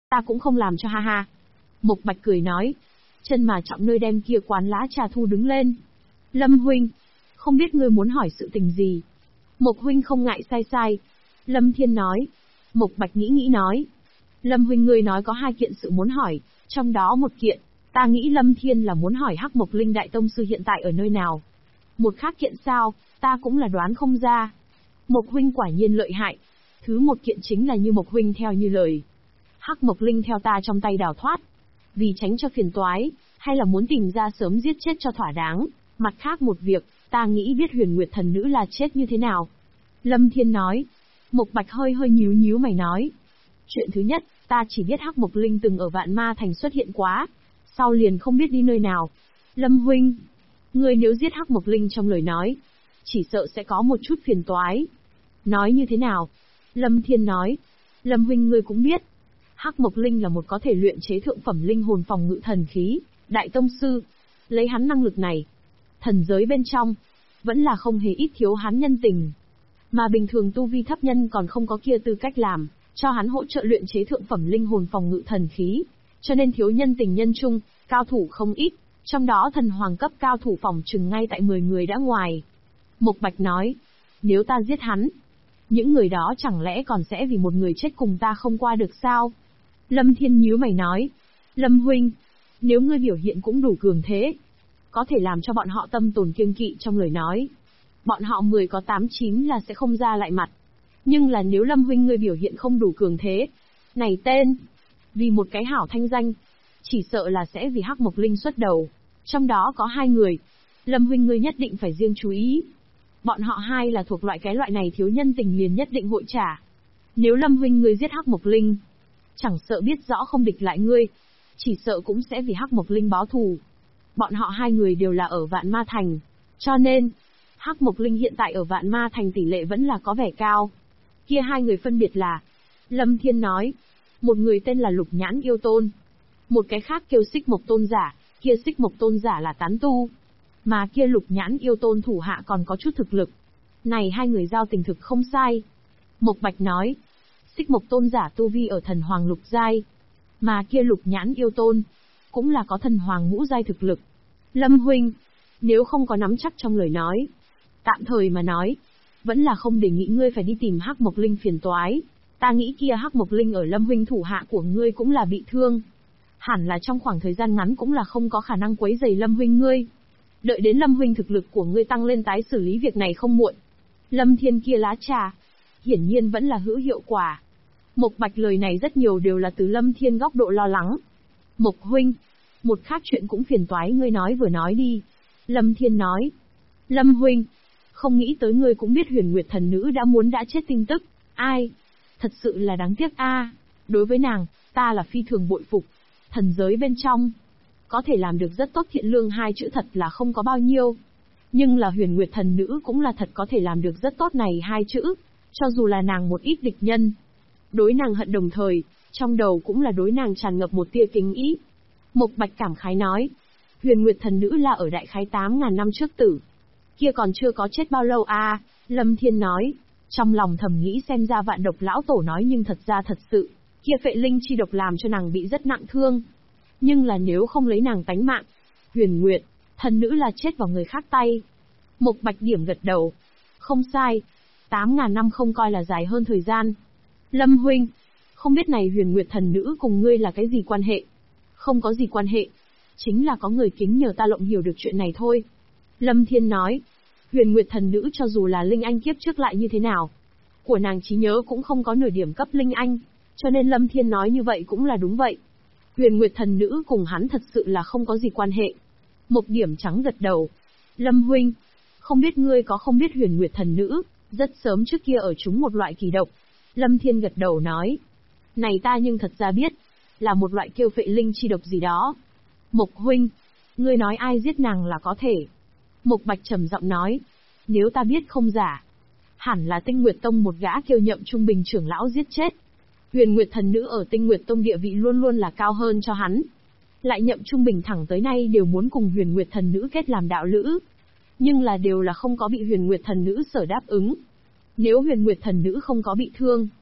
Ta cũng không làm cho ha ha. Mộc Bạch cười nói. Chân mà trọng nơi đem kia quán lá trà thu đứng lên. Lâm huynh, không biết ngươi muốn hỏi sự tình gì. Mộc huynh không ngại sai sai. Lâm Thiên nói. Mộc Bạch nghĩ nghĩ nói. Lâm huynh ngươi nói có 2 kiện sự muốn hỏi, trong đó một kiện, ta nghĩ Lâm Thiên là muốn hỏi Hắc Mộc Linh Đại Tông Sư hiện tại ở nơi nào. Một khác kiện sao, ta cũng là đoán không ra. Mộc huynh quả nhiên lợi hại. Thứ một kiện chính là như Mộc huynh theo như lời. Hắc Mộc Linh theo ta trong tay đào thoát. Vì tránh cho phiền toái, hay là muốn tìm ra sớm giết chết cho thỏa đáng. Mặt khác một việc, ta nghĩ biết Huyền Nguyệt Thần Nữ là chết như thế nào. Lâm Thiên nói. Mộc Bạch hơi nhíu mày nói. Chuyện thứ nhất, ta chỉ biết Hắc Mộc Linh từng ở Vạn Ma Thành xuất hiện quá, sau liền không biết đi nơi nào. Lâm huynh, ngươi nếu giết Hắc Mộc Linh trong lời nói, chỉ sợ sẽ có một chút phiền toái. Nói như thế nào? Lâm Thiên nói. Lâm huynh ngươi cũng biết, Hắc Mộc Linh là một có thể luyện chế thượng phẩm linh hồn phòng ngự thần khí, đại tông sư. Lấy hắn năng lực này, thần giới bên trong, vẫn là không hề ít thiếu hắn nhân tình. Mà bình thường tu vi thấp nhân còn không có kia tư cách làm, cho hắn hỗ trợ luyện chế thượng phẩm linh hồn phòng ngự thần khí. Cho nên thiếu nhân tình nhân chung, cao thủ không ít, trong đó thần hoàng cấp cao thủ phòng chừng ngay tại 10 người đã ngoài. Mộc Bạch nói, nếu ta giết hắn, những người đó chẳng lẽ còn sẽ vì một người chết cùng ta không qua được sao? Lâm Thiên nhíu mày nói, Lâm huynh, nếu ngươi biểu hiện cũng đủ cường thế, có thể làm cho bọn họ tâm tồn kiêng kỵ trong lời nói. Bọn họ 10 có 8 9 là sẽ không ra lại mặt. Nhưng là nếu Lâm huynh ngươi biểu hiện không đủ cường thế, này tên, vì một cái hảo thanh danh, chỉ sợ là sẽ vì Hắc Mộc Linh xuất đầu. Trong đó có 2 người, Lâm huynh ngươi nhất định phải riêng chú ý. Bọn họ 2 là thuộc loại này thiếu nhân tình liền nhất định hội trả. Nếu Lâm huynh ngươi giết Hắc Mộc Linh, chẳng sợ biết rõ không địch lại ngươi, chỉ sợ cũng sẽ vì Hắc Mộc Linh báo thù. Bọn họ 2 người đều là ở Vạn Ma Thành, cho nên Hắc Mộc Linh hiện tại ở Vạn Ma Thành tỷ lệ vẫn là có vẻ cao. Kia 2 người phân biệt là, Lâm Thiên nói, một người tên là Lục Nhãn Yêu Tôn, một cái khác kêu Xích Mộc Tôn Giả, kia Xích Mộc Tôn Giả là tán tu, mà kia Lục Nhãn Yêu Tôn thủ hạ còn có chút thực lực. Này 2 người giao tình thực không sai. Mộc Bạch nói, Xích Mộc Tôn Giả tu vi ở thần hoàng lục giai, mà kia Lục Nhãn Yêu Tôn cũng là có thần hoàng ngũ giai thực lực. Lâm huynh, nếu không có nắm chắc trong lời nói, tạm thời mà nói, vẫn là không đề nghị ngươi phải đi tìm Hắc Mộc Linh phiền toái. Ta nghĩ kia Hắc Mộc Linh ở Lâm huynh thủ hạ của ngươi cũng là bị thương, hẳn là trong khoảng thời gian ngắn cũng là không có khả năng quấy rầy Lâm huynh ngươi. Đợi đến Lâm huynh thực lực của ngươi tăng lên tái xử lý việc này không muộn. Lâm Thiên kia lá trà, hiển nhiên vẫn là hữu hiệu quả. Mộc Bạch lời này rất nhiều đều là từ Lâm Thiên góc độ lo lắng. Mộc huynh, một khác chuyện cũng phiền toái ngươi nói vừa nói đi. Lâm Thiên nói. Lâm huynh, không nghĩ tới ngươi cũng biết Huyền Nguyệt Thần Nữ đã chết tin tức. Ai? Thật sự là đáng tiếc a. Đối với nàng, ta là phi thường bội phục. Thần giới bên trong, có thể làm được rất tốt thiện lương 2 chữ thật là không có bao nhiêu. Nhưng là Huyền Nguyệt Thần Nữ cũng là thật có thể làm được rất tốt này 2 chữ, cho dù là nàng một ít địch nhân. Đối nàng hận đồng thời, trong đầu cũng là đối nàng tràn ngập một tia kính ý. Mộc Bạch cảm khái nói, Huyền Nguyệt Thần Nữ là ở đại khái 8.000 năm trước tử. Kia còn chưa có chết bao lâu a. Lâm Thiên nói, trong lòng thầm nghĩ xem ra Vạn Độc lão tổ nói nhưng thật ra thật sự, kia phệ linh chi độc làm cho nàng bị rất nặng thương. Nhưng là nếu không lấy nàng tánh mạng, Huyền Nguyệt Thần Nữ là chết vào người khác tay. Mộc Bạch điểm gật đầu. Không sai, 8.000 năm không coi là dài hơn thời gian. Lâm huynh, không biết này Huyền Nguyệt Thần Nữ cùng ngươi là cái gì quan hệ? Không có gì quan hệ, chính là có người kính nhờ ta lộng hiểu được chuyện này thôi. Lâm Thiên nói, Huyền Nguyệt Thần Nữ cho dù là Linh Anh kiếp trước lại như thế nào, của nàng trí nhớ cũng không có nửa điểm cấp Linh Anh, cho nên Lâm Thiên nói như vậy cũng là đúng vậy. Huyền Nguyệt Thần Nữ cùng hắn thật sự là không có gì quan hệ. Mộc Điểm Trắng gật đầu. Lâm huynh, không biết ngươi có không biết Huyền Nguyệt Thần Nữ, rất sớm trước kia ở chúng một loại kỳ độc. Lâm Thiên gật đầu nói, này ta nhưng thật ra biết, là một loại kêu phệ linh chi độc gì đó. Mộc huynh, ngươi nói ai giết nàng là có thể. Mộc Bạch trầm giọng nói, nếu ta biết không giả, hẳn là Tinh Nguyệt Tông một gã kêu Nhậm Trung Bình trưởng lão giết chết. Huyền Nguyệt Thần Nữ ở Tinh Nguyệt Tông địa vị luôn luôn là cao hơn cho hắn. Lại Nhậm Trung Bình thẳng tới nay đều muốn cùng Huyền Nguyệt Thần Nữ kết làm đạo lữ, nhưng là đều là không có bị Huyền Nguyệt Thần Nữ sở đáp ứng. Nếu Huyền Nguyệt Thần Nữ không có bị thương,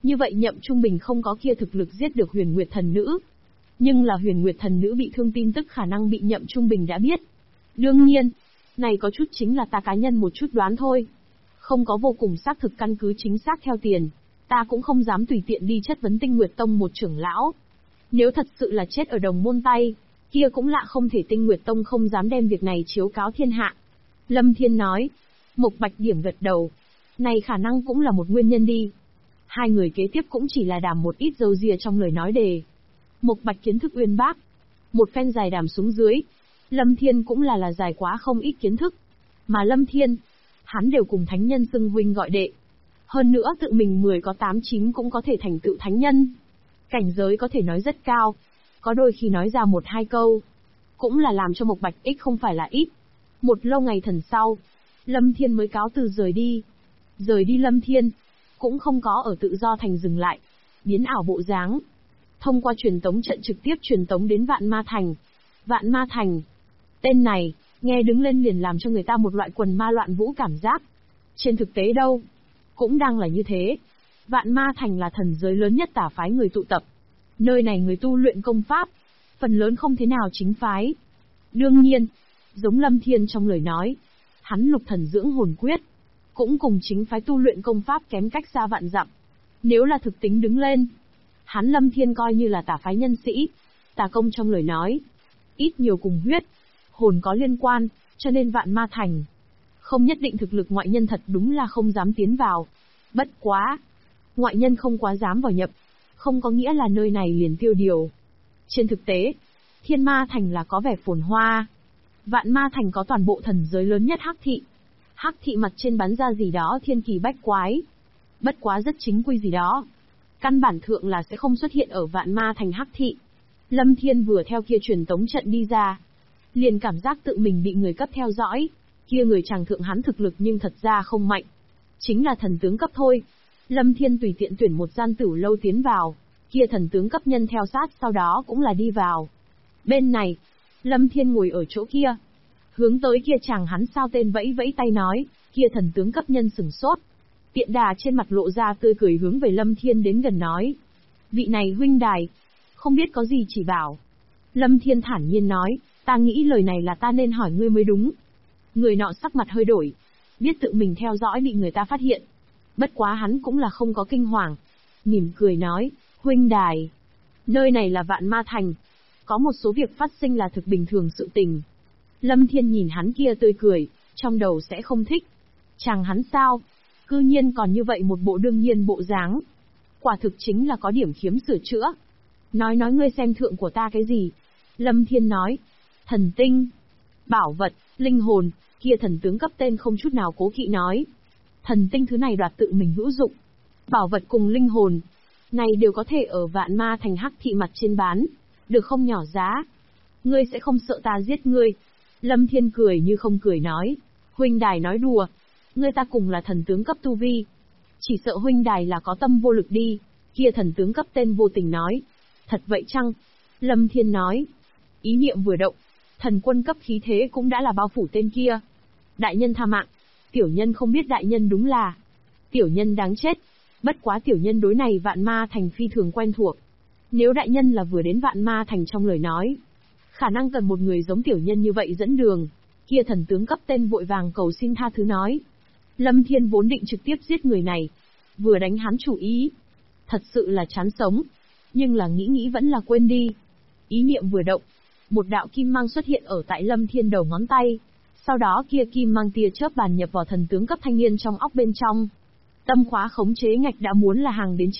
Như vậy Nhậm Trung Bình không có kia thực lực giết được Huyền Nguyệt Thần Nữ. Nhưng là Huyền Nguyệt Thần Nữ bị thương tin tức khả năng bị Nhậm Trung Bình đã biết. Đương nhiên, này có chút chính là ta cá nhân một chút đoán thôi. Không có vô cùng xác thực căn cứ chính xác theo tiền, ta cũng không dám tùy tiện đi chất vấn Tinh Nguyệt Tông một trưởng lão. Nếu thật sự là chết ở đồng môn tay, kia cũng lạ không thể Tinh Nguyệt Tông không dám đem việc này chiếu cáo thiên hạ. Lâm Thiên nói. Mộc Bạch điểm gật đầu. Này khả năng cũng là một nguyên nhân đi. Hai người kế tiếp cũng chỉ là đàm một ít dâu dìa trong lời nói đề. Mộc Bạch kiến thức uyên bác. Một phen dài đàm xuống dưới. Lâm Thiên cũng là dài quá không ít kiến thức. Mà Lâm Thiên, hắn đều cùng thánh nhân xưng huynh gọi đệ. Hơn nữa tự mình 10 có 8 9 cũng có thể thành tựu thánh nhân. Cảnh giới có thể nói rất cao. Có đôi khi nói ra 1-2 câu. Cũng là làm cho Mộc Bạch ích không phải là ít. Một lâu ngày thần sau, Lâm Thiên mới cáo từ rời đi. Rời đi Lâm Thiên, cũng không có ở Tự Do Thành dừng lại. Biến ảo bộ dáng. Thông qua truyền tống trận trực tiếp truyền tống đến Vạn Ma Thành. Vạn Ma Thành. Tên này, nghe đứng lên liền làm cho người ta một loại quần ma loạn vũ cảm giác. Trên thực tế đâu, cũng đang là như thế. Vạn Ma Thành là thần giới lớn nhất tả phái người tụ tập. Nơi này người tu luyện công pháp, phần lớn không thế nào chính phái. Đương nhiên, giống Lâm Thiên trong lời nói, hắn lục thần dưỡng hồn quyết, cũng cùng chính phái tu luyện công pháp kém cách xa vạn dặm. Nếu là thực tính đứng lên, hắn Lâm Thiên coi như là tả phái nhân sĩ, tà công trong lời nói, ít nhiều cùng huyết, hồn có liên quan, cho nên Vạn Ma Thành không nhất định thực lực ngoại nhân thật đúng là không dám tiến vào. Bất quá, ngoại nhân không quá dám vào nhập, không có nghĩa là nơi này liền tiêu điều. Trên thực tế, Thiên Ma Thành là có vẻ phồn hoa. Vạn Ma Thành có toàn bộ thần giới lớn nhất Hắc Thị. Hắc Thị mặt trên bắn ra gì đó thiên kỳ bách quái. Bất quá rất chính quy gì đó. Căn bản thượng là sẽ không xuất hiện ở Vạn Ma Thành Hắc Thị. Lâm Thiên vừa theo kia truyền tống trận đi ra, liền cảm giác tự mình bị người cấp theo dõi. Kia người chàng thượng hắn thực lực nhưng thật ra không mạnh. Chính là thần tướng cấp thôi. Lâm Thiên tùy tiện tuyển một gian tửu lâu tiến vào. Kia thần tướng cấp nhân theo sát sau đó cũng là đi vào. Bên này, Lâm Thiên ngồi ở chỗ kia. Hướng tới kia chàng hắn sao tên vẫy vẫy tay nói, kia thần tướng cấp nhân sửng sốt. Tiện đà trên mặt lộ ra tươi cười hướng về Lâm Thiên đến gần nói. Vị này huynh đài, không biết có gì chỉ bảo. Lâm Thiên thản nhiên nói, ta nghĩ lời này là ta nên hỏi ngươi mới đúng. Người nọ sắc mặt hơi đổi, biết tự mình theo dõi bị người ta phát hiện. Bất quá hắn cũng là không có kinh hoàng. Mỉm cười nói, huynh đài, nơi này là Vạn Ma Thành. Có một số việc phát sinh là thực bình thường sự tình. Lâm Thiên nhìn hắn kia tươi cười, trong đầu sẽ không thích. Chàng hắn sao? Cư nhiên còn như vậy một bộ đương nhiên bộ dáng. Quả thực chính là có điểm khiếm sửa chữa. Nói ngươi xem thượng của ta cái gì? Lâm Thiên nói, thần tinh, bảo vật, linh hồn, kia thần tướng cấp tên không chút nào cố kỵ nói. Thần tinh thứ này đoạt tự mình hữu dụng. Bảo vật cùng linh hồn, này đều có thể ở Vạn Ma Thành Hắc Thị mặt trên bán, được không nhỏ giá. Ngươi sẽ không sợ ta giết ngươi. Lâm Thiên cười như không cười nói, huynh đài nói đùa, ngươi ta cùng là thần tướng cấp tu vi. Chỉ sợ huynh đài là có tâm vô lực đi. Kia thần tướng cấp tên vô tình nói, thật vậy chăng? Lâm Thiên nói, ý niệm vừa động, thần quân cấp khí thế cũng đã là bao phủ tên kia. Đại nhân tha mạng, tiểu nhân không biết đại nhân đúng là. Tiểu nhân đáng chết, bất quá tiểu nhân đối này Vạn Ma Thành phi thường quen thuộc. Nếu đại nhân là vừa đến Vạn Ma Thành trong lời nói, khả năng cần một người giống tiểu nhân như vậy dẫn đường. Kia thần tướng cấp tên vội vàng cầu xin tha thứ nói. Lâm Thiên vốn định trực tiếp giết người này, vừa đánh hắn chủ ý. Thật sự là chán sống, nhưng là nghĩ vẫn là quên đi. Ý niệm vừa động, một đạo kim mang xuất hiện ở tại Lâm Thiên đầu ngón tay. Sau đó kia kim mang tia chớp bàn nhập vào thần tướng cấp thanh niên trong óc bên trong. Tâm khóa khống chế ngạch đã muốn là hàng đến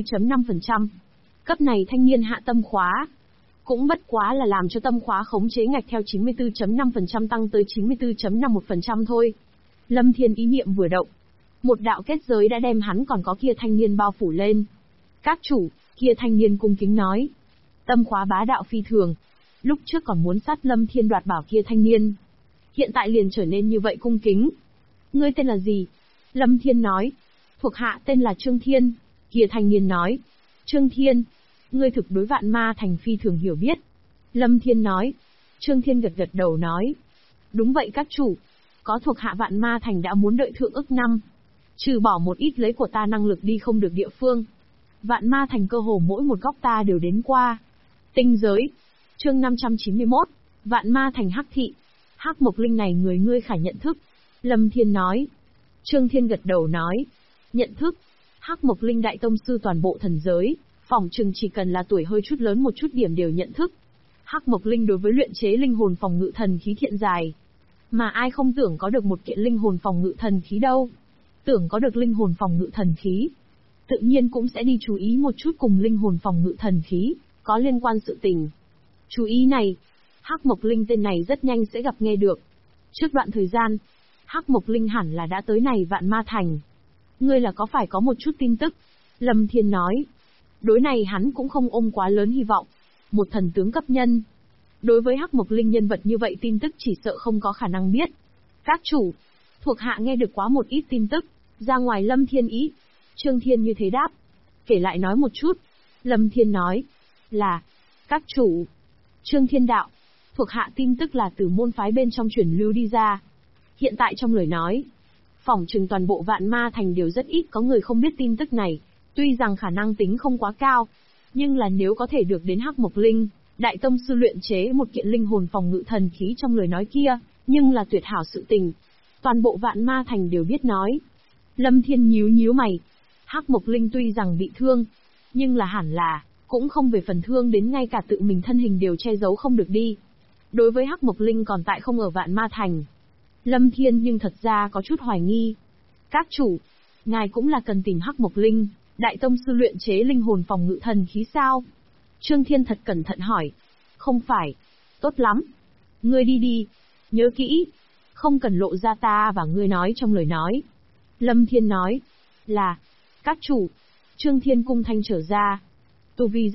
94.5%. Cấp này thanh niên hạ tâm khóa, cũng bất quá là làm cho tâm khóa khống chế ngạch theo 94.5% tăng tới 94.51% thôi. Lâm Thiên ý niệm vừa động, một đạo kết giới đã đem hắn còn có kia thanh niên bao phủ lên. Các chủ, kia thanh niên cung kính nói. Tâm khóa bá đạo phi thường. Lúc trước còn muốn sát Lâm Thiên đoạt bảo kia thanh niên, hiện tại liền trở nên như vậy cung kính. Ngươi tên là gì? Lâm Thiên nói. Thuộc hạ tên là Trương Thiên. Kia thanh niên nói. Trương Thiên, ngươi thực đối Vạn Ma Thành phi thường hiểu biết. Lâm Thiên nói. Trương Thiên gật gật đầu nói. Đúng vậy các chủ. Có thuộc hạ Vạn Ma Thành đã muốn đợi thượng ức năm. Trừ bỏ một ít lấy của ta năng lực đi không được địa phương. Vạn Ma Thành cơ hồ mỗi một góc ta đều đến qua. Tinh giới. Chương 591. Vạn Ma Thành Hắc thị. Hắc Mộc Linh này người ngươi khả nhận thức. Lâm Thiên nói. Trương Thiên gật đầu nói. Nhận thức. Hắc Mộc Linh đại tông sư toàn bộ thần giới, phỏng chừng chỉ cần là tuổi hơi chút lớn một chút điểm đều nhận thức. Hắc Mộc Linh đối với luyện chế linh hồn phòng ngự thần khí thiện dài. Mà ai không tưởng có được một kiện linh hồn phòng ngự thần khí đâu. Tưởng có được linh hồn phòng ngự thần khí, tự nhiên cũng sẽ đi chú ý một chút cùng linh hồn phòng ngự thần khí có liên quan sự tình. Chú ý này, Hắc Mộc Linh tên này rất nhanh sẽ gặp nghe được. Trước đoạn thời gian, Hắc Mộc Linh hẳn là đã tới này Vạn Ma Thành. Ngươi là có phải có một chút tin tức? Lâm Thiên nói. Đối này hắn cũng không ôm quá lớn hy vọng. Một thần tướng cấp nhân. Đối với Hắc Mộc Linh nhân vật như vậy tin tức chỉ sợ không có khả năng biết. Các chủ, thuộc hạ nghe được quá một ít tin tức, ra ngoài Lâm Thiên ý. Trương Thiên như thế đáp. Kể lại nói một chút. Lâm Thiên nói. Là, các chủ. Trương Thiên đạo. Thuộc hạ tin tức là từ môn phái bên trong truyền lưu đi ra. Hiện tại trong lời nói, phỏng chừng toàn bộ Vạn Ma Thành đều rất ít có người không biết tin tức này. Tuy rằng khả năng tính không quá cao, nhưng là nếu có thể được đến Hắc Mộc Linh, đại tông sư luyện chế một kiện linh hồn phòng ngự thần khí trong lời nói kia, nhưng là tuyệt hảo sự tình. Toàn bộ Vạn Ma Thành đều biết nói. Lâm Thiên nhíu nhíu mày. Hắc Mộc Linh tuy rằng bị thương, nhưng là hẳn là cũng không về phần thương đến ngay cả tự mình thân hình đều che giấu không được đi. Đối với Hắc Mộc Linh còn tại không ở Vạn Ma Thành, Lâm Thiên nhưng thật ra có chút hoài nghi. Các chủ, ngài cũng là cần tìm Hắc Mộc Linh, đại tông sư luyện chế linh hồn phòng ngự thần khí sao? Trương Thiên thật cẩn thận hỏi. Không phải. Tốt lắm. Ngươi đi đi. Nhớ kỹ. Không cần lộ ra ta và ngươi nói trong lời nói. Lâm Thiên nói. Là. Các chủ. Trương Thiên cung thanh trở ra. Tu vi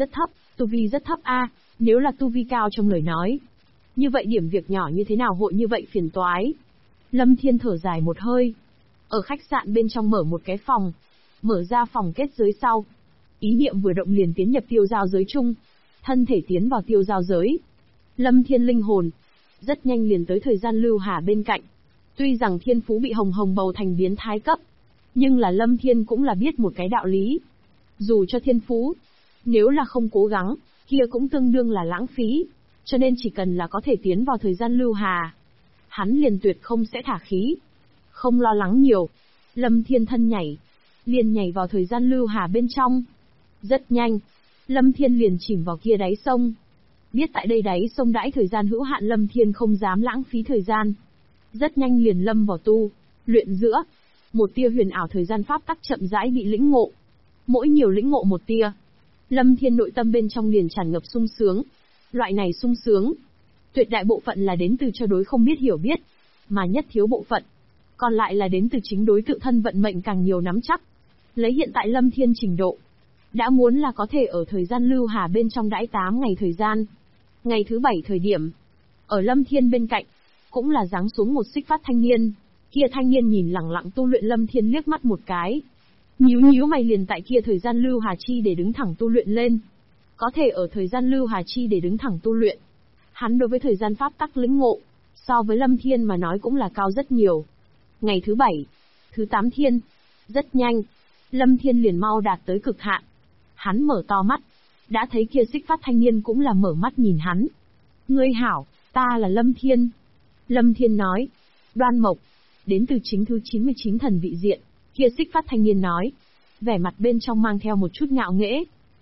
rất thấp a. Nếu là tu vi cao trong lời nói, như vậy điểm việc nhỏ như thế nào hội như vậy phiền toái. Lâm Thiên thở dài một hơi. Ở khách sạn bên trong mở một cái phòng. Mở ra phòng kết giới sau. Ý niệm vừa động liền tiến nhập tiêu giao giới chung. Thân thể tiến vào tiêu giao giới. Lâm Thiên linh hồn. Rất nhanh liền tới thời gian lưu hà bên cạnh. Tuy rằng thiên phú bị hồng hồng bầu thành biến thái cấp, nhưng là Lâm Thiên cũng là biết một cái đạo lý. Dù cho thiên phú, nếu là không cố gắng, kia cũng tương đương là lãng phí. Cho nên chỉ cần là có thể tiến vào thời gian lưu hà, hắn liền tuyệt không sẽ thả khí. Không lo lắng nhiều. Lâm Thiên thân nhảy. Liền nhảy vào thời gian lưu hà bên trong. Rất nhanh, Lâm Thiên liền chìm vào kia đáy sông. Biết tại đây đáy sông đãi thời gian hữu hạn Lâm Thiên không dám lãng phí thời gian. Rất nhanh liền lâm vào luyện giữa. Một tia huyền ảo thời gian pháp tắc chậm rãi bị lĩnh ngộ. Mỗi nhiều lĩnh ngộ một tia, Lâm Thiên nội tâm bên trong liền tràn ngập sung sướng. Loại này sung sướng, tuyệt đại bộ phận là đến từ cho đối không biết hiểu biết, mà nhất thiếu bộ phận, còn lại là đến từ chính đối tự thân vận mệnh càng nhiều nắm chắc. Lấy hiện tại Lâm Thiên trình độ, đã muốn là có thể ở thời gian lưu hà bên trong đãi 8 ngày thời gian. Ngày thứ 7 thời điểm, ở Lâm Thiên bên cạnh, cũng là giáng xuống một xích phát thanh niên. Kia thanh niên nhìn lẳng lặng tu luyện Lâm Thiên liếc mắt một cái. Nhíu mày liền tại kia thời gian lưu hà chi để đứng thẳng tu luyện lên. Có thể ở thời gian lưu hà chi để đứng thẳng tu luyện. Hắn đối với thời gian pháp tắc lĩnh ngộ, so với Lâm Thiên mà nói cũng là cao rất nhiều. Ngày thứ 7, thứ 8 thiên, rất nhanh, Lâm Thiên liền mau đạt tới cực hạn. Hắn mở to mắt, đã thấy kia xích phát thanh niên cũng là mở mắt nhìn hắn. Ngươi hảo, ta là Lâm Thiên. Lâm Thiên nói. Đoan Mộc, đến từ chính thứ 99 thần vị diện. Kia xích phát thanh niên nói, vẻ mặt bên trong mang theo một chút ngạo nghễ.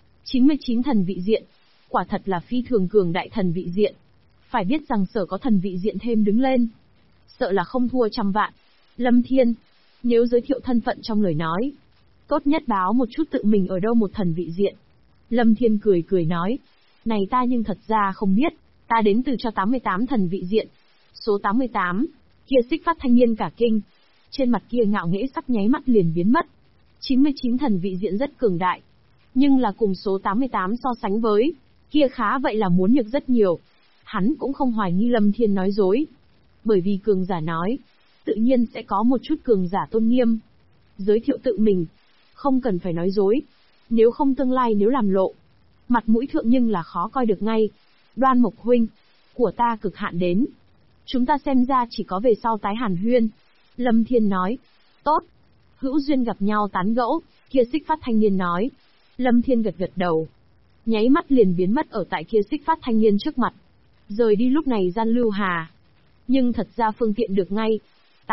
99 thần vị diện, quả thật là phi thường cường đại thần vị diện. Phải biết rằng sở có thần vị diện thêm đứng lên, sợ là không thua trăm vạn. Lâm Thiên, nếu giới thiệu thân phận trong lời nói, tốt nhất báo một chút tự mình ở đâu một thần vị diện. Lâm Thiên cười nói, này ta nhưng thật ra không biết, ta đến từ cho 88 thần vị diện. Số 88, kia xích phát thanh niên cả kinh. Trên mặt kia ngạo nghễ sắc nháy mắt liền biến mất. 99 thần vị diện rất cường đại, nhưng là cùng số 88 so sánh với, kia khá vậy là muốn nhược rất nhiều. Hắn cũng không hoài nghi Lâm Thiên nói dối. Bởi vì cường giả nói, tự nhiên sẽ có một chút cường giả tôn nghiêm. Giới thiệu tự mình, không cần phải nói dối. Nếu không tương lai nếu làm lộ, mặt mũi thượng nhưng là khó coi được ngay. Đoan Mộc huynh, của ta cực hạn đến. Chúng ta xem ra chỉ có về sau tái hàn huyên. Lâm Thiên nói. Tốt. Hữu duyên gặp nhau tán gẫu, kia xích phát thanh niên nói. Lâm Thiên gật gật đầu. Nháy mắt liền biến mất ở tại kia Xích Phát thanh niên trước mặt. Rời đi lúc này gian lưu hà. Nhưng thật ra phương tiện được ngay.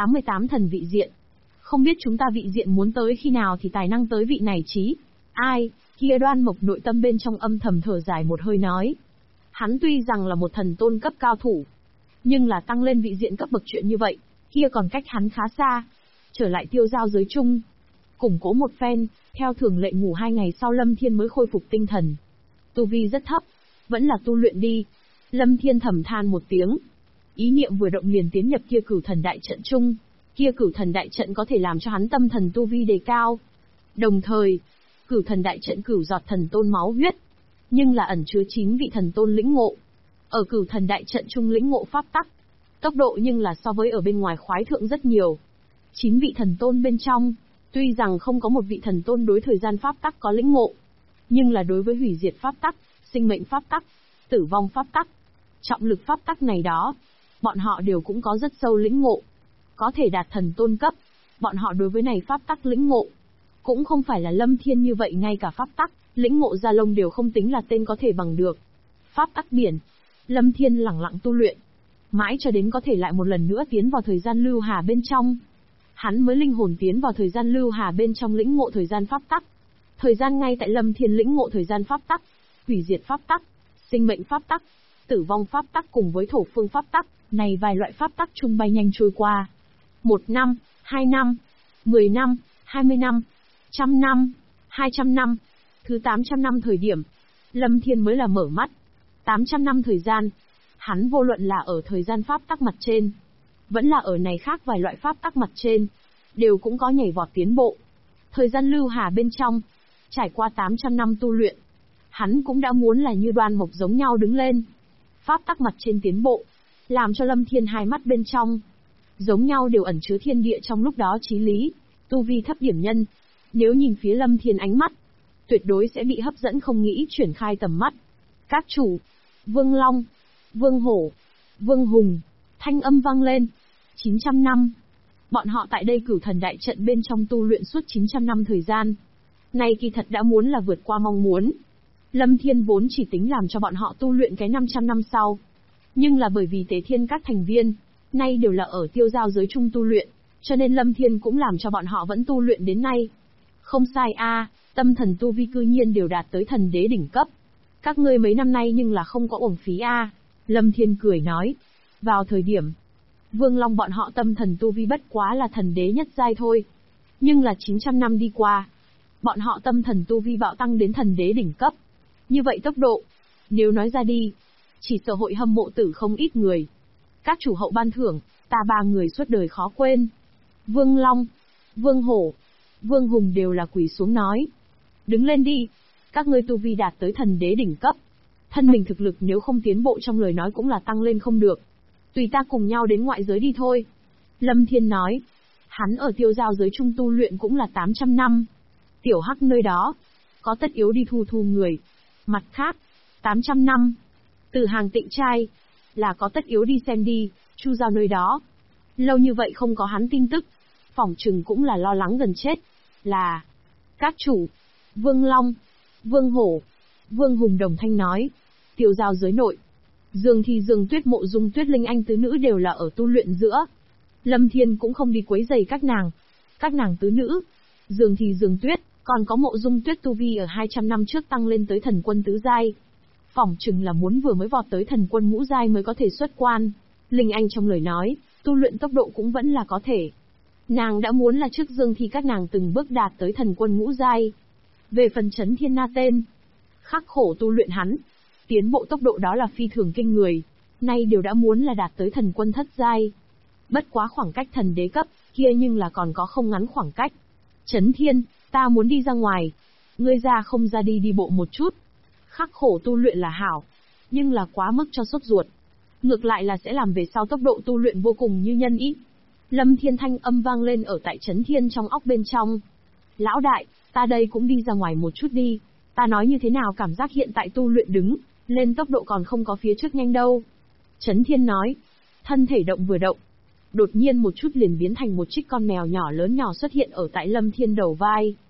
88 thần vị diện. Không biết chúng ta vị diện muốn tới khi nào thì tài năng tới vị này chí. Ai, kia Đoan Mộc nội tâm bên trong âm thầm thở dài một hơi nói. Hắn tuy rằng là một thần tôn cấp cao thủ, nhưng là tăng lên vị diện cấp bậc chuyện như vậy, kia còn cách hắn khá xa. Trở lại tiêu giao giới chung, củng cố một phen, theo thường lệ ngủ 2 ngày sau Lâm Thiên mới khôi phục tinh thần. Tu vi rất thấp, vẫn là tu luyện đi. Lâm Thiên thầm than một tiếng. Ý niệm vừa động liền tiến nhập kia Cửu Thần đại trận chung. Kia Cửu Thần đại trận có thể làm cho hắn tâm thần tu vi đề cao. Đồng thời, Cửu Thần đại trận cửu giọt thần tôn máu huyết, nhưng là ẩn chứa 9 vị thần tôn lĩnh ngộ. Ở Cửu Thần đại trận chung lĩnh ngộ pháp tắc, tốc độ nhưng là so với ở bên ngoài khoái thượng rất nhiều. 9 vị thần tôn bên trong, tuy rằng không có một vị thần tôn đối thời gian pháp tắc có lĩnh ngộ, nhưng là đối với hủy diệt pháp tắc, sinh mệnh pháp tắc, tử vong pháp tắc, trọng lực pháp tắc này đó, bọn họ đều cũng có rất sâu lĩnh ngộ. Có thể đạt thần tôn cấp, bọn họ đối với này pháp tắc lĩnh ngộ, cũng không phải là Lâm Thiên như vậy, ngay cả pháp tắc, lĩnh ngộ ra lông đều không tính là tên có thể bằng được. Pháp tắc biển, Lâm Thiên lẳng lặng tu luyện, mãi cho đến có thể lại một lần nữa tiến vào thời gian lưu hà bên trong. Hắn mới linh hồn tiến vào thời gian lưu hà bên trong lĩnh ngộ thời gian pháp tắc. Thời gian ngay tại Lâm Thiên lĩnh ngộ thời gian pháp tắc, hủy diệt pháp tắc, sinh mệnh pháp tắc, tử vong pháp tắc cùng với thổ phương pháp tắc, này vài loại pháp tắc chung bay nhanh trôi qua. 1 năm, 2 năm, 10 năm, 20 năm, 100 năm, 200 năm, thứ 800 năm thời điểm, Lâm Thiên mới là mở mắt. 800 năm thời gian, hắn vô luận là ở thời gian pháp tắc mặt trên, vẫn là ở này khác vài loại pháp tắc mặt trên, đều cũng có nhảy vọt tiến bộ. Thời gian lưu hà bên trong, trải qua 800 năm tu luyện, hắn cũng đã muốn là như Đoan Mộc giống nhau đứng lên. Pháp tắc mặt trên tiến bộ, làm cho Lâm Thiên hai mắt bên trong, giống nhau đều ẩn chứa thiên địa trong lúc đó chí lý, tu vi thấp điểm nhân. Nếu nhìn phía Lâm Thiên ánh mắt, tuyệt đối sẽ bị hấp dẫn không nghĩ chuyển khai tầm mắt. Các chủ, Vương Long, Vương Hổ, Vương Hùng, thanh âm vang lên. 900 năm. Bọn họ tại đây Cửu Thần đại trận bên trong tu luyện suốt 900 năm thời gian. Này kỳ thật đã muốn là vượt qua mong muốn. Lâm Thiên vốn chỉ tính làm cho bọn họ tu luyện cái 500 năm sau. Nhưng là bởi vì Tế Thiên các thành viên, nay đều là ở tiêu giao giới chung tu luyện, cho nên Lâm Thiên cũng làm cho bọn họ vẫn tu luyện đến nay. Không sai a, tâm thần tu vi cư nhiên đều đạt tới thần đế đỉnh cấp. Các ngươi mấy năm nay nhưng là không có uổng phí a. Lâm Thiên cười nói. Vào thời điểm, Vương Long bọn họ tâm thần tu vi bất quá là thần đế nhất giai thôi. Nhưng là 900 năm đi qua, bọn họ tâm thần tu vi bạo tăng đến thần đế đỉnh cấp. Như vậy tốc độ, nếu nói ra đi, chỉ sợ hội hâm mộ tử không ít người. Các chủ hậu ban thưởng, ta 3 người suốt đời khó quên. Vương Long, Vương Hổ, Vương Hùng đều là quỳ xuống nói. Đứng lên đi, các ngươi tu vi đạt tới thần đế đỉnh cấp. Thân mình thực lực nếu không tiến bộ trong lời nói cũng là tăng lên không được. Tùy ta cùng nhau đến ngoại giới đi thôi. Lâm Thiên nói. Hắn ở tiêu giao giới trung tu luyện cũng là 800 năm. Tiểu Hắc nơi đó, có tất yếu đi thu người. Mặt khác, 800 năm, từ hàng Tịnh trai, là có tất yếu đi xem đi, Chu Giao nơi đó. Lâu như vậy không có hắn tin tức, phỏng chừng cũng là lo lắng gần chết. Là, các chủ, Vương Long, Vương Hổ, Vương Hùng đồng thanh nói, tiêu giao giới nội. Dương Thi Dương Tuyết Mộ Dung Tuyết Linh Anh tứ nữ đều là ở tu luyện giữa. Lâm Thiên cũng không đi quấy rầy các nàng. Các nàng tứ nữ, Dương Thi Dương Tuyết, còn có Mộ Dung Tuyết tu vi ở 200 năm trước tăng lên tới thần quân tứ giai. Phỏng chừng là muốn vừa mới vọt tới thần quân ngũ giai mới có thể xuất quan. Linh Anh trong lời nói, tu luyện tốc độ cũng vẫn là có thể. Nàng đã muốn là trước Dương Thi các nàng từng bước đạt tới thần quân ngũ giai. Về phần Chấn Thiên Na tên, khắc khổ tu luyện hắn, tiến bộ tốc độ đó là phi thường kinh người, nay đều đã muốn là đạt tới thần quân thất giai. Bất quá khoảng cách thần đế cấp, kia nhưng là còn có không ngắn khoảng cách. Chấn Thiên, ta muốn đi ra ngoài. Ngươi ra không ra đi bộ một chút. Khắc khổ tu luyện là hảo, nhưng là quá mức cho sốt ruột. Ngược lại là sẽ làm về sau tốc độ tu luyện vô cùng như nhân ý. Lâm Thiên thanh âm vang lên ở tại Chấn Thiên trong óc bên trong. Lão đại, ta đây cũng đi ra ngoài một chút đi. Ta nói như thế nào cảm giác hiện tại tu luyện đứng lên tốc độ còn không có phía trước nhanh đâu. Chấn Thiên nói. Thân thể động vừa động, đột nhiên một chút liền biến thành một chiếc con mèo nhỏ lớn nhỏ xuất hiện ở tại Lâm Thiên đầu vai.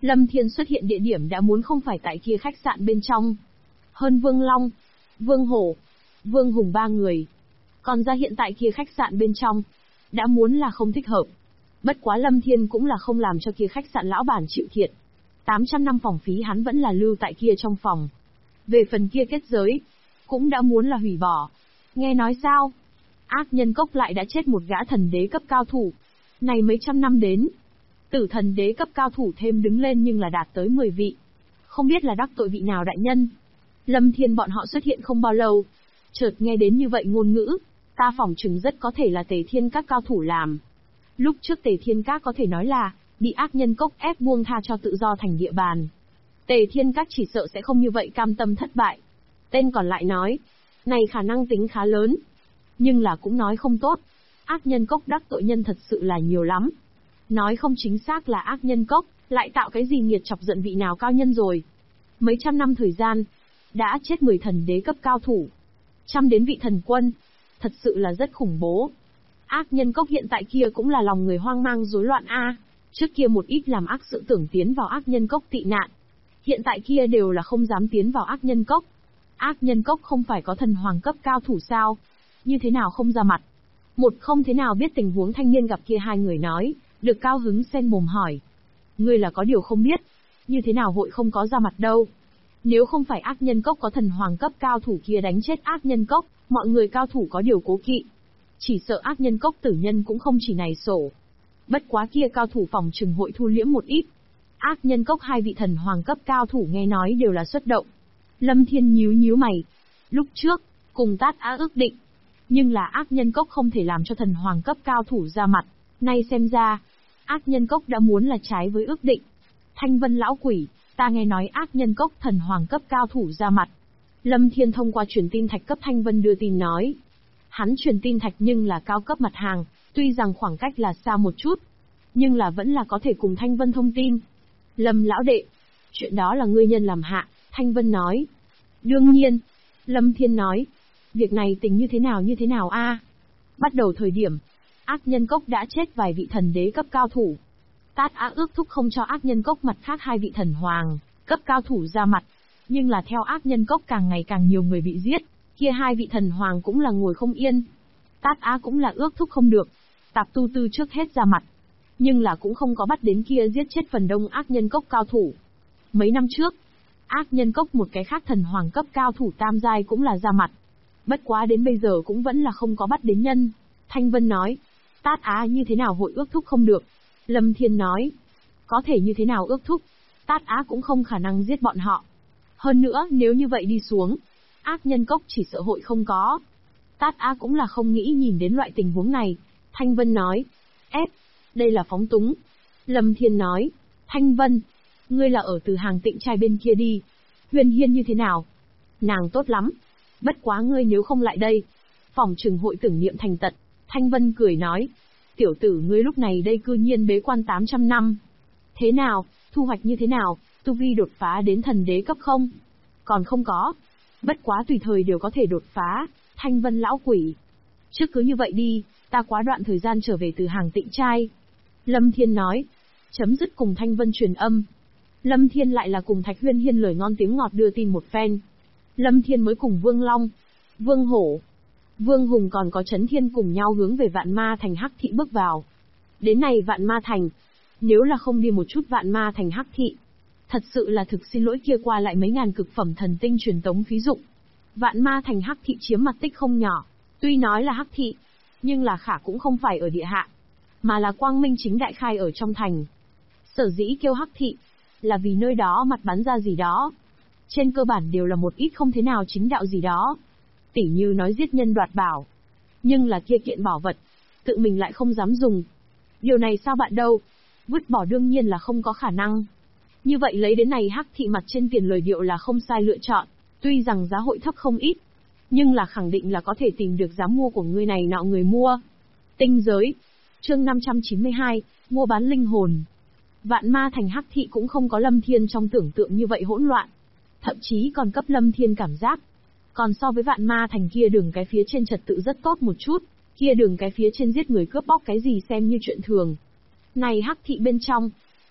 Lâm Thiên xuất hiện địa điểm đã muốn không phải tại kia khách sạn bên trong. Hơn Vương Long, Vương Hổ, Vương Hùng ba người. Còn ra hiện tại kia khách sạn bên trong, đã muốn là không thích hợp. Bất quá Lâm Thiên cũng là không làm cho kia khách sạn lão bản chịu thiệt. 800 năm phòng phí hắn vẫn là lưu tại kia trong phòng. Về phần kia kết giới, cũng đã muốn là hủy bỏ. Nghe nói sao? Ác nhân cốc lại đã chết một gã thần đế cấp cao thủ. Này mấy trăm năm đến, tử thần đế cấp cao thủ thêm đứng lên nhưng là đạt tới 10 vị. Không biết là đắc tội vị nào đại nhân. Lâm Thiên bọn họ xuất hiện không bao lâu. Chợt nghe đến như vậy ngôn ngữ, ta phỏng chừng rất có thể là Tề Thiên các cao thủ làm. Lúc trước Tề Thiên các có thể nói là, bị ác nhân cốc ép buông tha cho tự do thành địa bàn. Tề Thiên các chỉ sợ sẽ không như vậy cam tâm thất bại. Tên còn lại nói, này khả năng tính khá lớn. Nhưng là cũng nói không tốt. Ác nhân cốc đắc tội nhân thật sự là nhiều lắm. Nói không chính xác là ác nhân cốc, lại tạo cái gì nghiệt chọc giận vị nào cao nhân rồi. Mấy trăm năm thời gian, đã chết 10 thần đế cấp cao thủ. Trăm đến vị thần quân. Thật sự là rất khủng bố. Ác nhân cốc hiện tại kia cũng là lòng người hoang mang rối loạn a. Trước kia một ít làm ác sự tưởng tiến vào ác nhân cốc tị nạn. Hiện tại kia đều là không dám tiến vào ác nhân cốc. Ác nhân cốc không phải có thần hoàng cấp cao thủ sao? Như thế nào không ra mặt? Một không thế nào biết tình huống thanh niên gặp kia hai người nói, được cao hứng xen mồm hỏi. Ngươi là có điều không biết, như thế nào hội không có ra mặt đâu. Nếu không phải ác nhân cốc có thần hoàng cấp cao thủ kia đánh chết ác nhân cốc, mọi người cao thủ có điều cố kỵ. Chỉ sợ ác nhân cốc tử nhân cũng không chỉ này sổ. Bất quá kia cao thủ phòng trừng hội thu liễm một ít. Ác nhân cốc hai vị thần hoàng cấp cao thủ nghe nói đều là xuất động. Lâm Thiên nhíu mày. Lúc trước, cùng Tát Á ước định. Nhưng là ác nhân cốc không thể làm cho thần hoàng cấp cao thủ ra mặt. Nay xem ra, ác nhân cốc đã muốn là trái với ước định. Thanh Vân lão quỷ, ta nghe nói ác nhân cốc thần hoàng cấp cao thủ ra mặt. Lâm Thiên thông qua truyền tin thạch cấp Thanh Vân đưa tin nói. Hắn truyền tin thạch nhưng là cao cấp mặt hàng, tuy rằng khoảng cách là xa một chút, nhưng là vẫn là có thể cùng Thanh Vân thông tin. Lâm lão đệ, chuyện đó là ngươi nhân làm hạ, Thanh Vân nói. Đương nhiên, Lâm Thiên nói. Việc này tính như thế nào a? Bắt đầu thời điểm, ác nhân cốc đã chết vài vị thần đế cấp cao thủ. Tát Á ước thúc không cho ác nhân cốc mặt khác hai vị thần hoàng cấp cao thủ ra mặt, nhưng là theo ác nhân cốc càng ngày càng nhiều người bị giết, kia hai vị thần hoàng cũng là ngồi không yên. Tát Á cũng là ước thúc không được, Tạp Tu Tư trước hết ra mặt, nhưng là cũng không có bắt đến kia giết chết phần đông ác nhân cốc cao thủ. Mấy năm trước, ác nhân cốc một cái khác thần hoàng cấp cao thủ tam giai cũng là ra mặt. Bất quá đến bây giờ cũng vẫn là không có bắt đến nhân. Thanh Vân nói, Tát Á như thế nào hội ước thúc không được. Lâm Thiên nói, có thể như thế nào ước thúc, Tát Á cũng không khả năng giết bọn họ. Hơn nữa nếu như vậy đi xuống, ác nhân cốc chỉ sợ hội không có. Tát Á cũng là không nghĩ nhìn đến loại tình huống này. Thanh Vân nói, ép, đây là phóng túng. Lâm Thiên nói, Thanh Vân, ngươi là ở từ hàng Tịnh trai bên kia đi. Huyền Hiên như thế nào? Nàng tốt lắm. Bất quá ngươi nếu không lại đây, phòng trừng hội tưởng niệm thành tật. Thanh Vân cười nói, tiểu tử ngươi lúc này đây cư nhiên bế quan 800 năm. Thế nào, thu hoạch như thế nào, tu vi đột phá đến thần đế cấp không? Còn không có. Bất quá tùy thời đều có thể đột phá, Thanh Vân lão quỷ. Trước cứ như vậy đi, ta quá đoạn thời gian trở về từ hàng Tịnh trai. Lâm Thiên nói, chấm dứt cùng Thanh Vân truyền âm. Lâm Thiên lại là cùng Thạch Huyên Hiên lời ngon tiếng ngọt đưa tin một phen. Lâm Thiên mới cùng Vương Long, Vương Hổ, Vương Hùng còn có Chấn Thiên cùng nhau hướng về Vạn Ma Thành Hắc Thị bước vào. Đến này Vạn Ma Thành, nếu là không đi một chút Vạn Ma Thành Hắc Thị, thật sự là thực xin lỗi kia qua lại mấy ngàn cực phẩm thần tinh truyền tống phí dụng. Vạn Ma Thành Hắc Thị chiếm mặt tích không nhỏ, tuy nói là Hắc Thị, nhưng là khả cũng không phải ở địa hạ, mà là quang minh chính đại khai ở trong thành. Sở dĩ kêu Hắc Thị, là vì nơi đó mặt bắn ra gì đó. Trên cơ bản đều là một ít không thế nào chính đạo gì đó. Tỉ như nói giết nhân đoạt bảo. Nhưng là kia kiện bảo vật, tự mình lại không dám dùng. Điều này sao bạn đâu? Vứt bỏ đương nhiên là không có khả năng. Như vậy lấy đến này Hắc Thị mặt trên tiền lời điệu là không sai lựa chọn. Tuy rằng giá hội thấp không ít, nhưng là khẳng định là có thể tìm được giá mua của người này nọ người mua. Tinh giới. Chương 592, mua bán linh hồn. Vạn Ma Thành Hắc Thị cũng không có Lâm Thiên trong tưởng tượng như vậy hỗn loạn. Thậm chí còn cấp Lâm Thiên cảm giác. Còn so với Vạn Ma Thành kia đường cái phía trên trật tự rất tốt một chút, kia đường cái phía trên giết người cướp bóc cái gì xem như chuyện thường. Này Hắc Thị bên trong,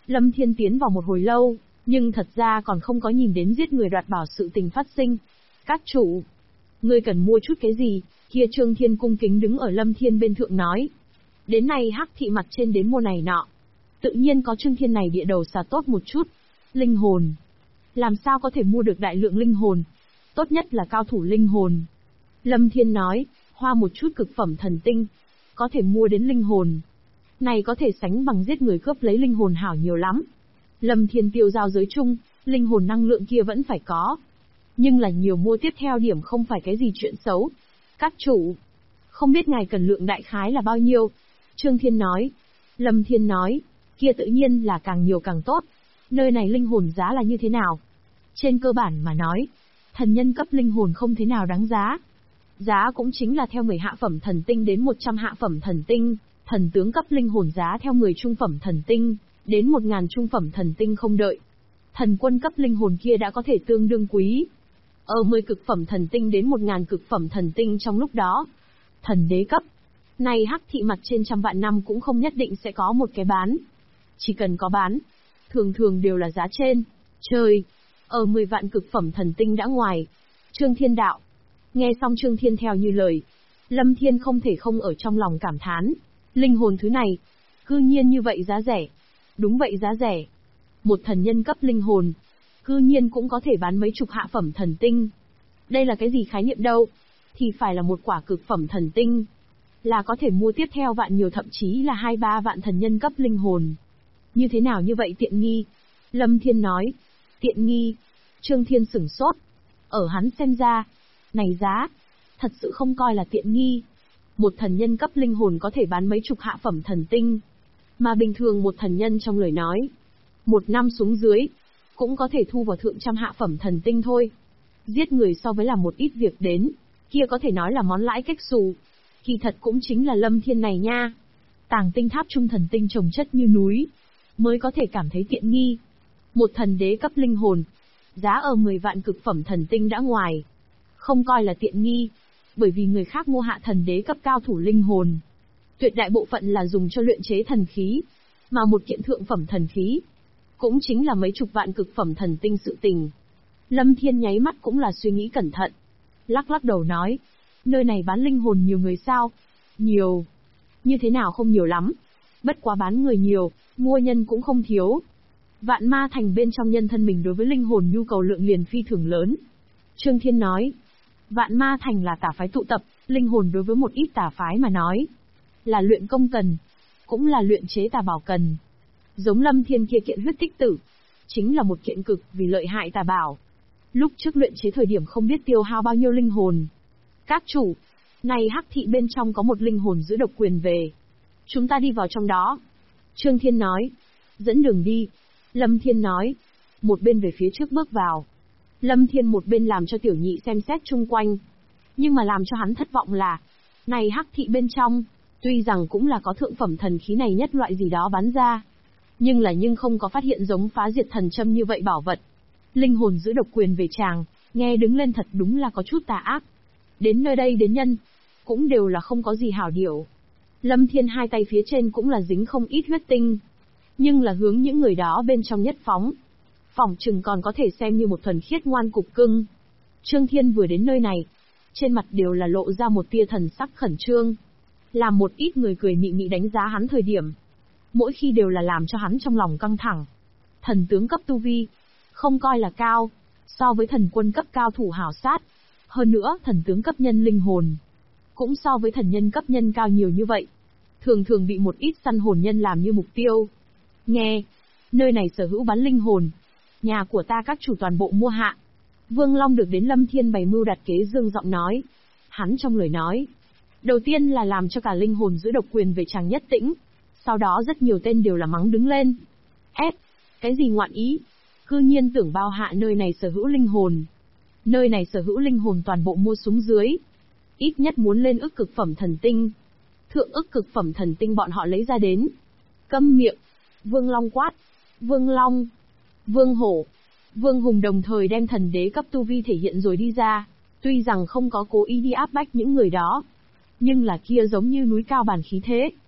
Lâm Thiên tiến vào một hồi lâu, nhưng thật ra còn không có nhìn đến giết người đoạt bảo sự tình phát sinh. Các chủ, ngươi cần mua chút cái gì? Kia Trương Thiên cung kính đứng ở Lâm Thiên bên thượng nói. Đến nay Hắc thị mặt trên đến mua này nọ. Tự nhiên có Trương Thiên này địa đầu xà tốt một chút. Linh hồn. Làm sao có thể mua được đại lượng linh hồn? Tốt nhất là cao thủ linh hồn. Lâm Thiên nói, hoa một chút cực phẩm thần tinh. Có thể mua đến linh hồn. Này có thể sánh bằng giết người cướp lấy linh hồn hảo nhiều lắm. Lâm Thiên tiêu giao giới chung, linh hồn năng lượng kia vẫn phải có. Nhưng là nhiều mua tiếp theo điểm không phải cái gì chuyện xấu. Các chủ, không biết ngài cần lượng đại khái là bao nhiêu? Trương Thiên nói. Lâm Thiên nói, kia tự nhiên là càng nhiều càng tốt. Nơi này linh hồn giá là như thế nào? Trên cơ bản mà nói, thần nhân cấp linh hồn không thế nào đáng giá. Giá cũng chính là theo 10 hạ phẩm thần tinh đến 100 hạ phẩm thần tinh, thần tướng cấp linh hồn giá theo 10 trung phẩm thần tinh, đến 1000 trung phẩm thần tinh không đợi. Thần quân cấp linh hồn kia đã có thể tương đương quý. Ở 10 cực phẩm thần tinh đến 1000 cực phẩm thần tinh trong lúc đó. Thần đế cấp. Này Hắc thị mặt trên trăm vạn năm cũng không nhất định sẽ có một cái bán. Chỉ cần có bán, thường thường đều là giá trên. Trời! Ở 10 vạn cực phẩm thần tinh đã ngoài. Trương Thiên đạo. Nghe xong Trương Thiên theo như lời. Lâm Thiên không thể không ở trong lòng cảm thán. Linh hồn thứ này, cư nhiên như vậy giá rẻ. Đúng vậy giá rẻ. Một thần nhân cấp linh hồn, cư nhiên cũng có thể bán mấy chục hạ phẩm thần tinh. Đây là cái gì khái niệm đâu? Thì phải là một quả cực phẩm thần tinh. Là có thể mua tiếp theo vạn nhiều thậm chí là 2-3 vạn thần nhân cấp linh hồn. Như thế nào như vậy tiện nghi? Lâm Thiên nói. Tiện nghi. Trương Thiên sửng sốt. Ở hắn xem ra, này giá, thật sự không coi là tiện nghi. Một thần nhân cấp linh hồn có thể bán mấy chục hạ phẩm thần tinh. Mà bình thường một thần nhân trong lời nói, một năm xuống dưới, cũng có thể thu vào thượng trăm hạ phẩm thần tinh thôi. Giết người so với làm một ít việc đến, kia có thể nói là món lãi cách xù. Kỳ thật cũng chính là Lâm Thiên này nha. Tàng tinh tháp trung thần tinh trồng chất như núi, mới có thể cảm thấy tiện nghi. Một thần đế cấp linh hồn, giá ở 10 vạn cực phẩm thần tinh đã ngoài. Không coi là tiện nghi, bởi vì người khác mua hạ thần đế cấp cao thủ linh hồn. Tuyệt đại bộ phận là dùng cho luyện chế thần khí, mà một kiện thượng phẩm thần khí, cũng chính là mấy chục vạn cực phẩm thần tinh sự tình. Lâm Thiên nháy mắt cũng là suy nghĩ cẩn thận. Lắc lắc đầu nói, nơi này bán linh hồn nhiều người sao? Nhiều. Như thế nào không nhiều lắm. Bất quá bán người nhiều, mua nhân cũng không thiếu. Vạn ma thành bên trong nhân thân mình đối với linh hồn nhu cầu lượng liền phi thường lớn. Trương Thiên nói, vạn ma thành là tà phái tụ tập, linh hồn đối với một ít tà phái mà nói, là luyện công cần, cũng là luyện chế tà bảo cần. Giống Lâm Thiên kia kiện huyết tích tử, chính là một kiện cực vì lợi hại tà bảo. Lúc trước luyện chế thời điểm không biết tiêu hao bao nhiêu linh hồn. Các chủ, này Hắc thị bên trong có một linh hồn giữ độc quyền về. Chúng ta đi vào trong đó. Trương Thiên nói, dẫn đường đi. Lâm Thiên nói, một bên về phía trước bước vào. Lâm Thiên một bên làm cho tiểu nhị xem xét chung quanh. Nhưng mà làm cho hắn thất vọng là, này Hắc thị bên trong, tuy rằng cũng là có thượng phẩm thần khí này nhất loại gì đó bán ra, nhưng không có phát hiện giống phá diệt thần châm như vậy bảo vật. Linh hồn giữ độc quyền về chàng, nghe đứng lên thật đúng là có chút tà ác. Đến nơi đây đến nhân, cũng đều là không có gì hảo điểu. Lâm Thiên hai tay phía trên cũng là dính không ít huyết tinh, nhưng là hướng những người đó bên trong nhất phóng. Phỏng chừng còn có thể xem như một thuần khiết ngoan cục cưng. Trương Thiên vừa đến nơi này, trên mặt đều là lộ ra một tia thần sắc khẩn trương. Làm một ít người cười mị mị đánh giá hắn thời điểm, mỗi khi đều là làm cho hắn trong lòng căng thẳng. Thần tướng cấp tu vi, không coi là cao, so với thần quân cấp cao thủ hảo sát. Hơn nữa, thần tướng cấp nhân linh hồn, cũng so với thần nhân cấp nhân cao nhiều như vậy. Thường thường bị một ít săn hồn nhân làm như mục tiêu. Nghe, nơi này sở hữu bán linh hồn, nhà của ta các chủ toàn bộ mua hạ. Vương Long được đến Lâm Thiên bày mưu đặt kế dương giọng nói. Hắn trong lời nói, đầu tiên là làm cho cả linh hồn giữ độc quyền về chàng nhất tĩnh. Sau đó rất nhiều tên đều là mắng đứng lên. Cái gì ngoạn ý? Cư nhiên tưởng bao hạ nơi này sở hữu linh hồn. Nơi này sở hữu linh hồn toàn bộ mua xuống dưới. Ít nhất muốn lên ức cực phẩm thần tinh. Thượng ức cực phẩm thần tinh bọn họ lấy ra đến. Câm miệng. Vương Long quát. Vương Long. Vương Hổ. Vương Hùng đồng thời đem thần đế cấp tu vi thể hiện rồi đi ra. Tuy rằng không có cố ý đi áp bách những người đó, nhưng là kia giống như núi cao bản khí thế.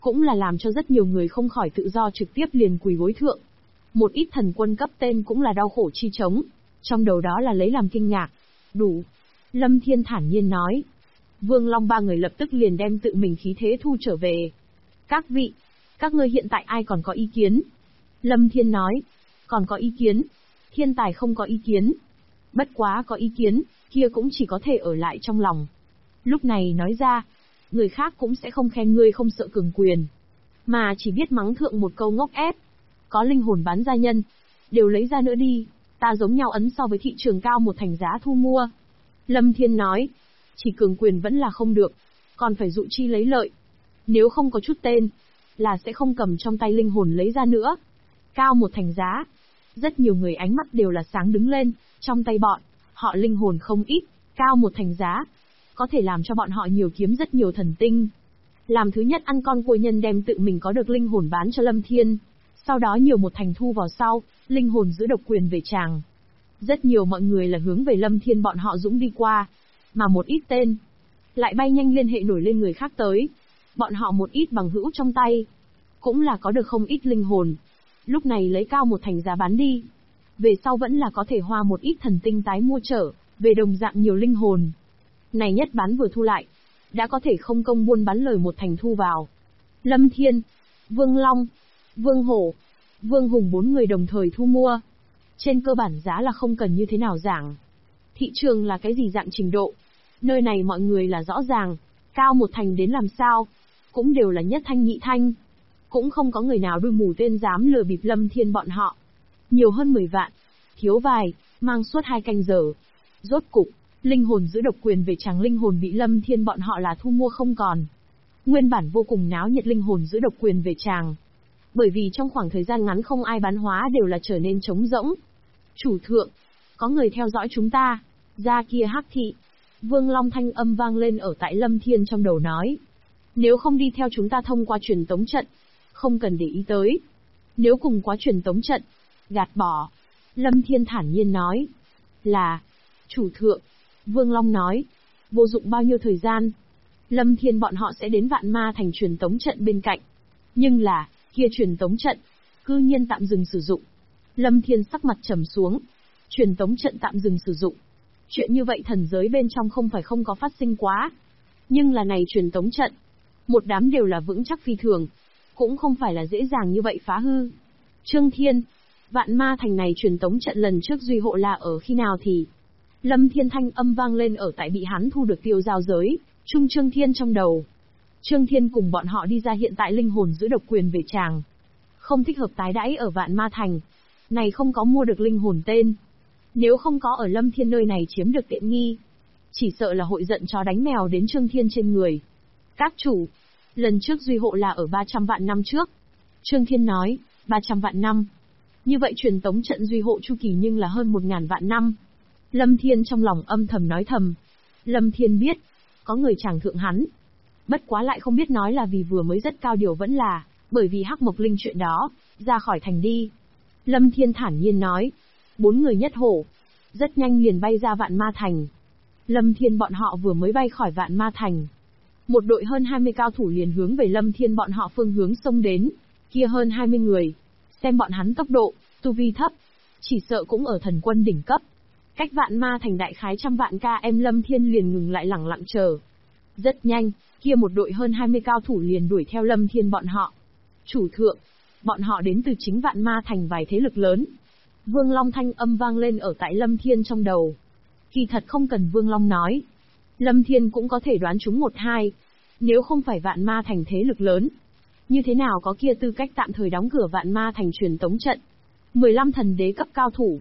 cũng là làm cho rất nhiều người không khỏi tự do trực tiếp liền quỳ gối thượng. Một ít thần quân cấp tên cũng là đau khổ chi trống, trong đầu đó là lấy làm kinh ngạc. Đủ. Lâm Thiên thản nhiên nói. Vương Long ba người lập tức liền đem tự mình khí thế thu trở về. Các vị, các ngươi hiện tại ai còn có ý kiến? Lâm Thiên nói. Còn có ý kiến? Thiên tài không có ý kiến. Bất quá có ý kiến, kia cũng chỉ có thể ở lại trong lòng. Lúc này nói ra, người khác cũng sẽ không khen ngươi không sợ cường quyền, mà chỉ biết mắng thượng một câu ngốc ép. Có linh hồn bán gia nhân, đều lấy ra nữa đi, ta giống nhau ấn so với thị trường cao một thành giá thu mua. Lâm Thiên nói, chỉ cường quyền vẫn là không được, còn phải dụ chi lấy lợi. Nếu không có chút tên, là sẽ không cầm trong tay linh hồn lấy ra nữa. Cao một thành giá. Rất nhiều người ánh mắt đều là sáng đứng lên, trong tay bọn, họ linh hồn không ít, cao một thành giá. Có thể làm cho bọn họ nhiều kiếm rất nhiều thần tinh. Làm thứ nhất ăn con cua nhân đem tự mình có được linh hồn bán cho Lâm Thiên. Sau đó nhiều một thành thu vào sau, linh hồn giữ độc quyền về chàng. Rất nhiều mọi người là hướng về Lâm Thiên bọn họ dũng đi qua. Mà một ít tên, lại bay nhanh liên hệ nổi lên người khác tới. Bọn họ một ít bằng hữu trong tay, cũng là có được không ít linh hồn. Lúc này lấy cao một thành giá bán đi. Về sau vẫn là có thể hoa một ít thần tinh tái mua trở, về đồng dạng nhiều linh hồn. Này nhất bán vừa thu lại, đã có thể không công buôn bán lời một thành thu vào. Lâm Thiên, Vương Long, Vương Hổ, Vương Hùng 4 người đồng thời thu mua. Trên cơ bản giá là không cần như thế nào giảng. Thị trường là cái gì dạng trình độ? Nơi này mọi người là rõ ràng, cao một thành đến làm sao, cũng đều là nhất thanh nhị thanh. Cũng không có người nào đuôi mù tên dám lừa bịp Lâm Thiên bọn họ. Nhiều hơn 10 vạn, thiếu vài, mang suốt 2 canh giờ. Rốt cục, linh hồn giữ độc quyền về chàng linh hồn bị Lâm Thiên bọn họ là thu mua không còn. Nguyên bản vô cùng náo nhiệt linh hồn giữ độc quyền về chàng. Bởi vì trong khoảng thời gian ngắn không ai bán hóa đều là trở nên trống rỗng. Chủ thượng, có người theo dõi chúng ta, ra kia hắc thị. Vương Long thanh âm vang lên ở tại Lâm Thiên trong đầu nói. Nếu không đi theo chúng ta thông qua truyền tống trận, không cần để ý tới. Nếu cùng quá truyền tống trận, gạt bỏ. Lâm Thiên thản nhiên nói. Là, chủ thượng. Vương Long nói. Vô dụng bao nhiêu thời gian, Lâm Thiên bọn họ sẽ đến Vạn Ma Thành truyền tống trận bên cạnh. Nhưng là, kia truyền tống trận, cư nhiên tạm dừng sử dụng. Lâm Thiên sắc mặt trầm xuống. Truyền tống trận tạm dừng sử dụng. Chuyện như vậy thần giới bên trong không phải không có phát sinh quá. Nhưng là này truyền tống trận, một đám đều là vững chắc phi thường, cũng không phải là dễ dàng như vậy phá hư. Trương Thiên, Vạn Ma Thành này truyền tống trận lần trước duy hộ là ở khi nào thì? Lâm Thiên thanh âm vang lên ở tại bị hắn thu được tiêu giao giới, Trung Trương Thiên trong đầu. Trương Thiên cùng bọn họ đi ra hiện tại linh hồn giữ độc quyền về chàng. Không thích hợp tái đãi ở Vạn Ma Thành. Này không có mua được linh hồn tên. Nếu không có ở Lâm Thiên nơi này chiếm được tiện nghi, chỉ sợ là hội giận chó đánh mèo đến Trương Thiên trên người. Các chủ, lần trước duy hộ là ở 300 vạn năm trước. Trương Thiên nói, 300 vạn năm. Như vậy truyền tống trận duy hộ chu kỳ nhưng là hơn 1000 vạn năm. Lâm Thiên trong lòng âm thầm nói thầm. Lâm Thiên biết, có người chàng thượng hắn. Bất quá lại không biết nói là vì vừa mới rất cao điều vẫn là, bởi vì Hắc Mộc Linh chuyện đó, ra khỏi thành đi. Lâm Thiên thản nhiên nói, 4 người nhất hổ, rất nhanh liền bay ra Vạn Ma Thành. Lâm Thiên bọn họ vừa mới bay khỏi Vạn Ma Thành. Một đội hơn 20 cao thủ liền hướng về Lâm Thiên bọn họ phương hướng xông đến, kia hơn 20 người. Xem bọn hắn tốc độ, tu vi thấp, chỉ sợ cũng ở thần quân đỉnh cấp. Cách Vạn Ma Thành đại khái trăm vạn km Lâm Thiên liền ngừng lại lẳng lặng chờ. Rất nhanh, kia một đội hơn 20 cao thủ liền đuổi theo Lâm Thiên bọn họ. Chủ thượng, bọn họ đến từ chính Vạn Ma Thành vài thế lực lớn. Vương Long thanh âm vang lên ở tại Lâm Thiên trong đầu. Kỳ thật không cần Vương Long nói, Lâm Thiên cũng có thể đoán chúng 1-2. Nếu không phải Vạn Ma Thành thế lực lớn, như thế nào có kia tư cách tạm thời đóng cửa Vạn Ma Thành truyền tống trận. 15 thần đế cấp cao thủ,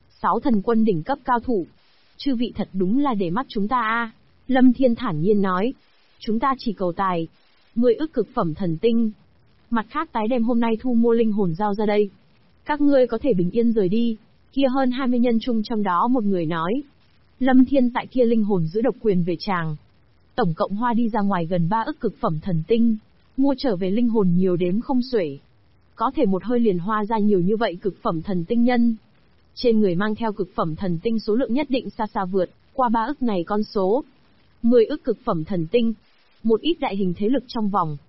6 thần quân đỉnh cấp cao thủ. Chư vị thật đúng là để mắt chúng ta a. Lâm Thiên thản nhiên nói. Chúng ta chỉ cầu tài 10 ức cực phẩm thần tinh. Mặt khác tái đem hôm nay thu mua linh hồn giao ra đây. Các ngươi có thể bình yên rời đi. Kia hơn 20 nhân chung trong đó một người nói. Lâm Thiên tại kia linh hồn giữ độc quyền về chàng. Tổng cộng hoa đi ra ngoài gần 3 ức cực phẩm thần tinh. Mua trở về linh hồn nhiều đếm không xuể. Có thể một hơi liền hoa ra nhiều như vậy cực phẩm thần tinh nhân. Trên người mang theo cực phẩm thần tinh số lượng nhất định xa xa vượt qua 3 ức này con số. 10 ức cực phẩm thần tinh. Một ít đại hình thế lực trong vòng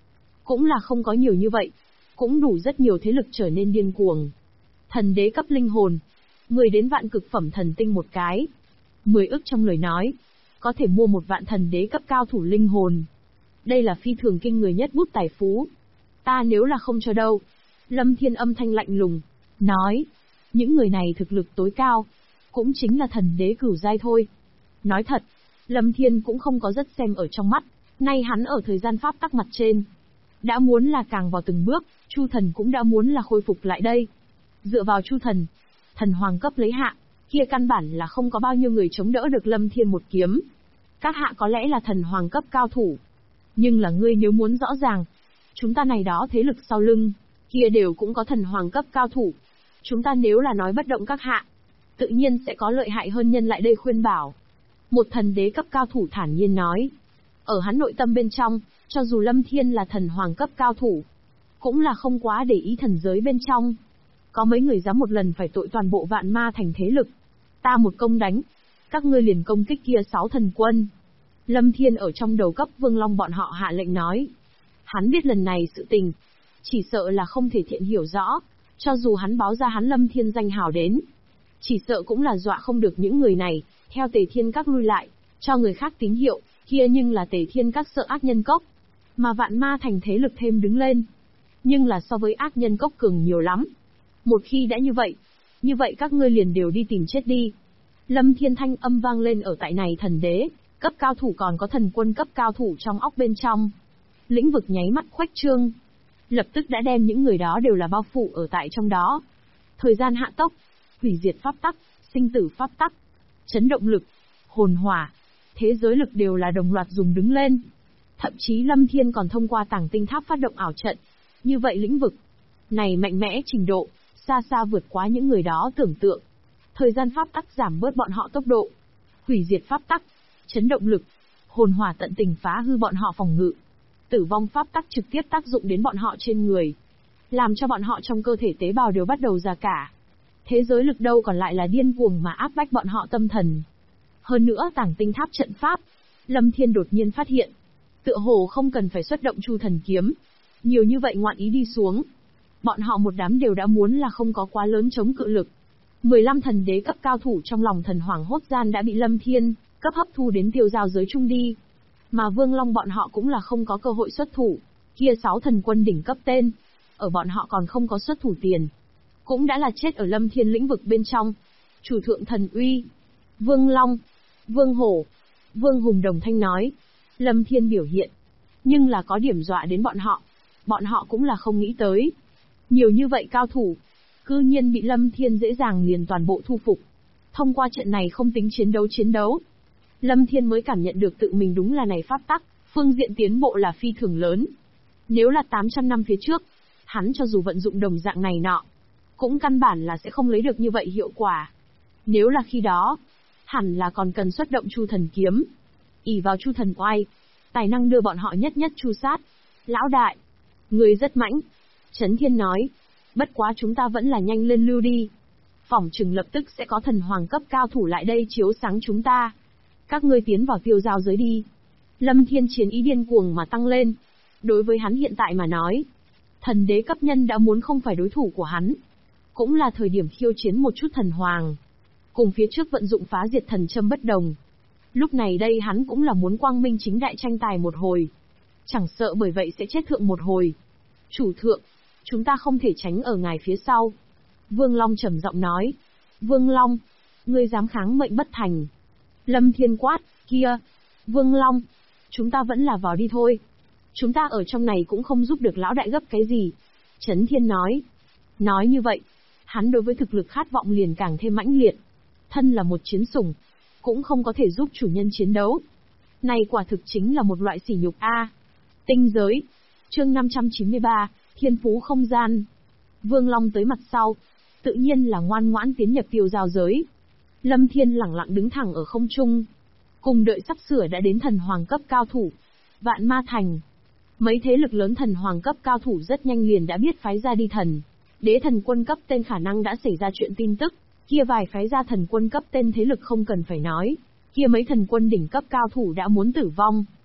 Cũng là không có nhiều như vậy. Cũng đủ rất nhiều thế lực trở nên điên cuồng. Thần đế cấp linh hồn. 10 đến vạn cực phẩm thần tinh một cái. 10 ức trong lời nói. Có thể mua một vạn thần đế cấp cao thủ linh hồn. Đây là phi thường kinh người nhất bút tài phú. Ta nếu là không cho đâu. Lâm Thiên âm thanh lạnh lùng. Nói. Những người này thực lực tối cao. Cũng chính là thần đế cửu giai thôi. Nói thật. Lâm Thiên cũng không có rất xem ở trong mắt. Nay hắn ở thời gian pháp tắc mặt trên. Đã muốn là càng vào từng bước, Chu Thần cũng đã muốn là khôi phục lại đây. Dựa vào Chu Thần, thần hoàng cấp lấy hạ, kia căn bản là không có bao nhiêu người chống đỡ được Lâm Thiên một kiếm. Các hạ có lẽ là thần hoàng cấp cao thủ. Nhưng là ngươi nếu muốn rõ ràng, chúng ta này đó thế lực sau lưng, kia đều cũng có thần hoàng cấp cao thủ. Chúng ta nếu là nói bất động các hạ, tự nhiên sẽ có lợi hại hơn nhân lại đây khuyên bảo. Một thần đế cấp cao thủ thản nhiên nói. Ở hắn nội tâm bên trong, cho dù Lâm Thiên là thần hoàng cấp cao thủ, cũng là không quá để ý thần giới bên trong. Có mấy người dám một lần phải tội toàn bộ vạn ma thành thế lực. Ta một công đánh, các ngươi liền công kích kia 6 thần quân. Lâm Thiên ở trong đầu cấp Vương Long bọn họ hạ lệnh nói. Hắn biết lần này sự tình, chỉ sợ là không thể thiện hiểu rõ, cho dù hắn báo ra hắn Lâm Thiên danh hào đến. Chỉ sợ cũng là dọa không được những người này, theo Tề Thiên Các lui lại, cho người khác tín hiệu, kia nhưng là Tề Thiên Các sợ ác nhân cốc. Mà vạn ma thành thế lực thêm đứng lên. Nhưng là so với ác nhân cốc cường nhiều lắm. Một khi đã như vậy các ngươi liền đều đi tìm chết đi. Lâm Thiên thanh âm vang lên ở tại này thần đế, cấp cao thủ còn có thần quân cấp cao thủ trong óc bên trong. Lĩnh vực nháy mắt khuếch trương. Lập tức đã đem những người đó đều là bao phủ ở tại trong đó. Thời gian hạ tốc, hủy diệt pháp tắc, sinh tử pháp tắc, chấn động lực, hồn hỏa, thế giới lực đều là đồng loạt dùng đứng lên. Thậm chí Lâm Thiên còn thông qua tàng tinh tháp phát động ảo trận. Như vậy lĩnh vực này mạnh mẽ trình độ, xa xa vượt quá những người đó tưởng tượng. Thời gian pháp tắc giảm bớt bọn họ tốc độ. Hủy diệt pháp tắc, chấn động lực, hồn hỏa tận tình phá hư bọn họ phòng ngự. Tử vong pháp tắc trực tiếp tác dụng đến bọn họ trên người. Làm cho bọn họ trong cơ thể tế bào đều bắt đầu già cả. Thế giới lực đâu còn lại là điên cuồng mà áp bách bọn họ tâm thần. Hơn nữa tàng tinh tháp trận pháp, Lâm Thiên đột nhiên phát hiện. Tựa hồ không cần phải xuất động Chu Thần kiếm. Nhiều như vậy ngoạn ý đi xuống. Bọn họ một đám đều đã muốn là không có quá lớn chống cự lực. 15 thần đế cấp cao thủ trong lòng thần hoàng hốt gian đã bị Lâm Thiên cấp hấp thu đến tiêu giao giới chung đi. Mà Vương Long bọn họ cũng là không có cơ hội xuất thủ. Kia 6 thần quân đỉnh cấp tên, ở bọn họ còn không có xuất thủ tiền, cũng đã là chết ở Lâm Thiên lĩnh vực bên trong. Chủ thượng thần uy, Vương Long, Vương Hổ, Vương Hùng đồng thanh nói. Lâm Thiên biểu hiện, nhưng là có điểm dọa đến bọn họ cũng là không nghĩ tới. Nhiều như vậy cao thủ, cư nhiên bị Lâm Thiên dễ dàng liền toàn bộ thu phục. Thông qua trận này không tính chiến đấu. Lâm Thiên mới cảm nhận được tự mình đúng là này pháp tắc, phương diện tiến bộ là phi thường lớn. Nếu là 800 năm phía trước, hắn cho dù vận dụng đồng dạng này nọ, cũng căn bản là sẽ không lấy được như vậy hiệu quả. Nếu là khi đó, hẳn là còn cần xuất động Chu Thần kiếm. Ỷ vào Chu Thần oai, tài năng đưa bọn họ nhất chu sát. Lão đại, người rất mãnh. Trấn Thiên nói, bất quá chúng ta vẫn là nhanh lên lưu đi. Phỏng chừng lập tức sẽ có thần hoàng cấp cao thủ lại đây chiếu sáng chúng ta. Các ngươi tiến vào tiêu giao giới đi. Lâm Thiên chiến ý điên cuồng mà tăng lên. Đối với hắn hiện tại mà nói, thần đế cấp nhân đã muốn không phải đối thủ của hắn. Cũng là thời điểm khiêu chiến một chút thần hoàng. Cùng phía trước vận dụng phá diệt thần châm bất đồng. Lúc này đây hắn cũng là muốn quang minh chính đại tranh tài một hồi. Chẳng sợ bởi vậy sẽ chết thượng một hồi. Chủ thượng, chúng ta không thể tránh ở ngài phía sau. Vương Long trầm giọng nói. Vương Long, ngươi dám kháng mệnh bất thành. Lâm Thiên quát, kia. Vương Long, chúng ta vẫn là vào đi thôi. Chúng ta ở trong này cũng không giúp được lão đại gấp cái gì. Trấn Thiên nói. Nói như vậy, hắn đối với thực lực khát vọng liền càng thêm mãnh liệt. Thân là một chiến sủng, cũng không có thể giúp chủ nhân chiến đấu. Này quả thực chính là một loại sỉ nhục a. Tinh giới. Chương 593, Thiên phú không gian. Vương Long tới mặt sau, tự nhiên là ngoan ngoãn tiến nhập tiêu giao giới. Lâm Thiên lẳng lặng đứng thẳng ở không trung, cùng đợi sắp sửa đã đến thần hoàng cấp cao thủ. Vạn Ma Thành. Mấy thế lực lớn thần hoàng cấp cao thủ rất nhanh liền đã biết phái ra đi thần đế thần quân cấp tên khả năng đã xảy ra chuyện tin tức. Kia vài phái ra thần quân cấp tên thế lực không cần phải nói. Kia mấy thần quân đỉnh cấp cao thủ đã muốn tử vong.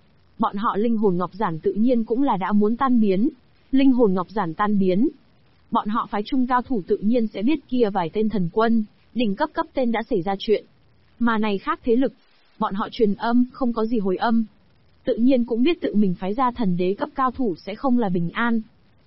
Bọn họ linh hồn ngọc giản tự nhiên cũng là đã muốn tan biến. Linh hồn ngọc giản tan biến. Bọn họ phái trung cao thủ tự nhiên sẽ biết kia vài tên thần quân, đỉnh cấp cấp tên đã xảy ra chuyện. Mà này khác thế lực. Bọn họ truyền âm, không có gì hồi âm. Tự nhiên cũng biết tự mình phái ra thần đế cấp cao thủ sẽ không là bình an.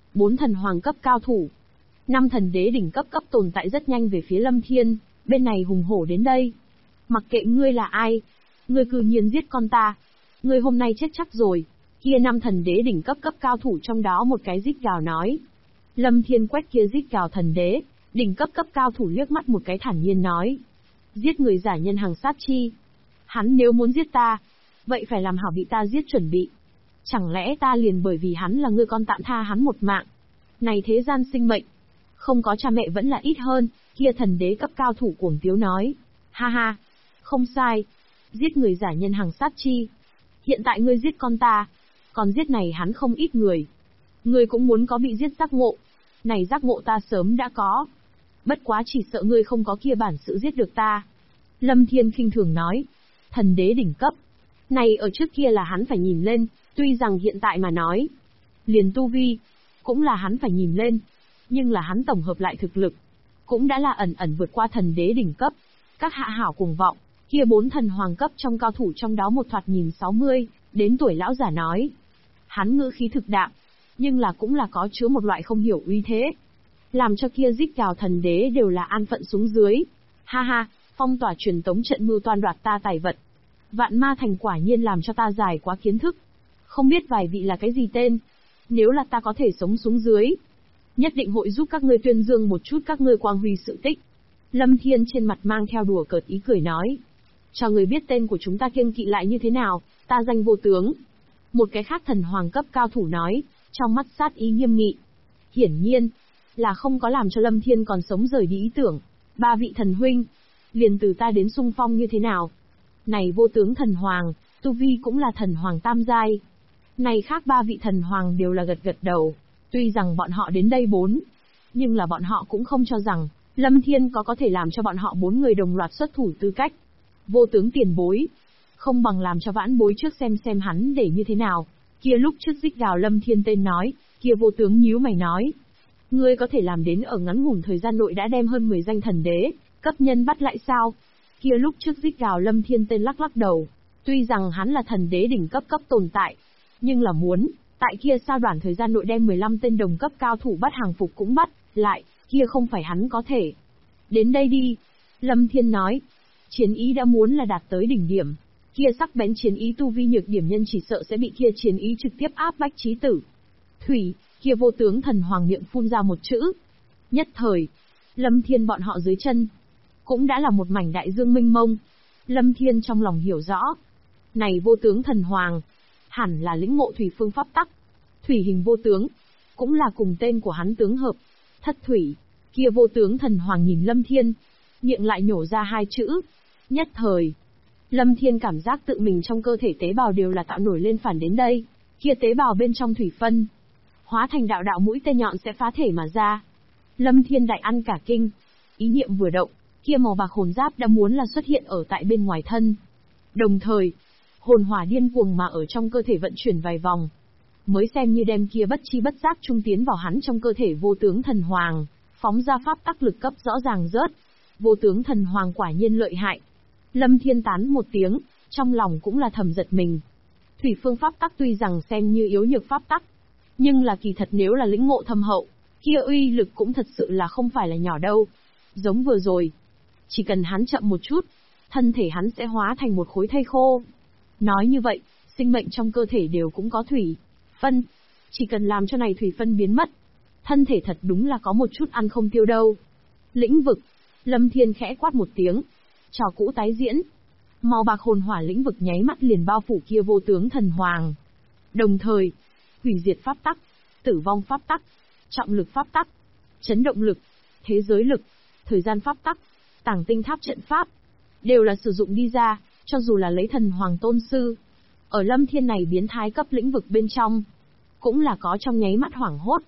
4 thần hoàng cấp cao thủ. 5 thần đế đỉnh cấp cấp tồn tại rất nhanh về phía Lâm Thiên, bên này hùng hổ đến đây. Mặc kệ ngươi là ai, ngươi cư nhiên giết con ta. Ngươi hôm nay chết chắc rồi. Kia 5 thần đế đỉnh cấp cấp cao thủ trong đó một cái rít gào nói. Lâm Thiên quét kia rít gào thần đế, đỉnh cấp cấp cao thủ liếc mắt một cái thản nhiên nói. Giết người giả nhân hàng sát chi. Hắn nếu muốn giết ta, vậy phải làm hảo bị ta giết chuẩn bị. Chẳng lẽ ta liền bởi vì hắn là ngươi con tạm tha hắn một mạng. Này thế gian sinh mệnh, không có cha mẹ vẫn là ít hơn, kia thần đế cấp cao thủ cuồng tiếu nói. Ha ha, không sai. Giết người giả nhân hàng sát chi. Hiện tại ngươi giết con ta, còn giết này hắn không ít người. Ngươi cũng muốn có bị giết giác ngộ. Này giác ngộ ta sớm đã có. Bất quá chỉ sợ ngươi không có kia bản sự giết được ta. Lâm Thiên khinh thường nói. Thần đế đỉnh cấp. Này ở trước kia là hắn phải nhìn lên, tuy rằng hiện tại mà nói. Liền tu vi, cũng là hắn phải nhìn lên. Nhưng là hắn tổng hợp lại thực lực, cũng đã là ẩn ẩn vượt qua thần đế đỉnh cấp. Các hạ hảo cuồng vọng, kia 4 thần hoàng cấp trong cao thủ trong đó một thoạt nhìn 60, đến tuổi lão giả nói. Hắn ngữ khí thực đạm, nhưng là cũng là có chứa một loại không hiểu uy thế. Làm cho kia rít gào thần đế đều là an phận xuống dưới. Ha ha, phong tỏa truyền tống trận mưu toan đoạt ta tài vật. Vạn ma thành quả nhiên làm cho ta dài quá kiến thức. Không biết vài vị là cái gì tên. Nếu là ta có thể sống xuống dưới, nhất định hội giúp các ngươi tuyên dương một chút các ngươi quang huy sự tích. Lâm Thiên trên mặt mang theo đùa cợt ý cười nói. Cho người biết tên của chúng ta kiêng kỵ lại như thế nào, ta danh vô tướng. Một cái khác thần hoàng cấp cao thủ nói, trong mắt sát ý nghiêm nghị. Hiển nhiên, là không có làm cho Lâm Thiên còn sống rời đi ý tưởng. 3 vị thần huynh, liền từ ta đến xung phong như thế nào. Này vô tướng thần hoàng, tu vi cũng là thần hoàng tam giai. Này khác 3 vị thần hoàng đều là gật gật đầu. Tuy rằng bọn họ đến đây 4, nhưng là bọn họ cũng không cho rằng Lâm Thiên có thể làm cho bọn họ 4 người đồng loạt xuất thủ tư cách. Vô tướng tiền bối, không bằng làm cho vãn bối trước xem hắn để như thế nào. Kia lúc trước rít gào Lâm Thiên tên nói, kia vô tướng nhíu mày nói. Ngươi có thể làm đến ở ngắn ngủn thời gian nội đã đem hơn 10 danh thần đế, cấp nhân bắt lại sao? Kia lúc trước rít gào Lâm Thiên tên lắc lắc đầu. Tuy rằng hắn là thần đế đỉnh cấp tồn tại, nhưng là muốn, tại kia sao đoạn thời gian nội đem 15 tên đồng cấp cao thủ bắt hàng phục cũng bắt lại, kia không phải hắn có thể. Đến đây đi. Lâm Thiên nói. Chiến ý đã muốn là đạt tới đỉnh điểm. Kia sắc bén chiến ý tu vi nhược điểm nhân chỉ sợ sẽ bị kia chiến ý trực tiếp áp bách chí tử. Thủy, kia vô tướng thần hoàng miệng phun ra một chữ. Nhất thời, Lâm Thiên bọn họ dưới chân, cũng đã là một mảnh đại dương mênh mông. Lâm Thiên trong lòng hiểu rõ. Này vô tướng thần hoàng, hẳn là lĩnh ngộ thủy phương pháp tắc. Thủy hình vô tướng, cũng là cùng tên của hắn tướng hợp. Thất thủy, kia vô tướng thần hoàng nhìn Lâm Thiên, miệng lại nhổ ra 2 chữ. Nhất thời, Lâm Thiên cảm giác tự mình trong cơ thể tế bào đều là tạo nổi lên phản đến đây. Kia tế bào bên trong thủy phân, hóa thành đạo đạo mũi tên nhọn sẽ phá thể mà ra. Lâm Thiên đại ăn cả kinh, ý niệm vừa động, kia màu bạc hồn giáp đã muốn là xuất hiện ở tại bên ngoài thân. Đồng thời, hồn hỏa điên cuồng mà ở trong cơ thể vận chuyển vài vòng, mới xem như đem kia bất chi bất giác trung tiến vào hắn trong cơ thể vô tướng thần hoàng, phóng ra pháp tắc lực cấp rõ ràng rớt. Vô tướng thần hoàng quả nhiên lợi hại. Lâm Thiên tán một tiếng, trong lòng cũng là thầm giật mình. Thủy phương pháp tắc tuy rằng xem như yếu nhược pháp tắc, nhưng là kỳ thật nếu là lĩnh ngộ thâm hậu, kia uy lực cũng thật sự là không phải là nhỏ đâu. Giống vừa rồi, chỉ cần hắn chậm một chút, thân thể hắn sẽ hóa thành một khối thây khô. Nói như vậy, sinh mệnh trong cơ thể đều cũng có thủy phân, chỉ cần làm cho này thủy phân biến mất, thân thể thật đúng là có một chút ăn không tiêu đâu. Lĩnh vực, Lâm Thiên khẽ quát một tiếng, trò cũ tái diễn. Màu bạc hồn hỏa lĩnh vực nháy mắt liền bao phủ kia vô tướng thần hoàng. Đồng thời, hủy diệt pháp tắc, tử vong pháp tắc, trọng lực pháp tắc, chấn động lực, thế giới lực, thời gian pháp tắc, tàng tinh tháp trận pháp, đều là sử dụng đi ra, cho dù là lấy thần hoàng tôn sư. Ở Lâm Thiên này biến thái cấp lĩnh vực bên trong, cũng là có trong nháy mắt hoảng hốt.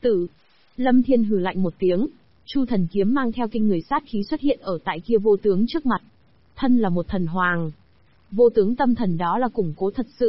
Lâm Thiên hừ lạnh một tiếng, Chu thần kiếm mang theo kinh người sát khí xuất hiện ở tại kia vô tướng trước mặt. Thân là một thần hoàng, vô tướng tâm thần đó là củng cố thật sự.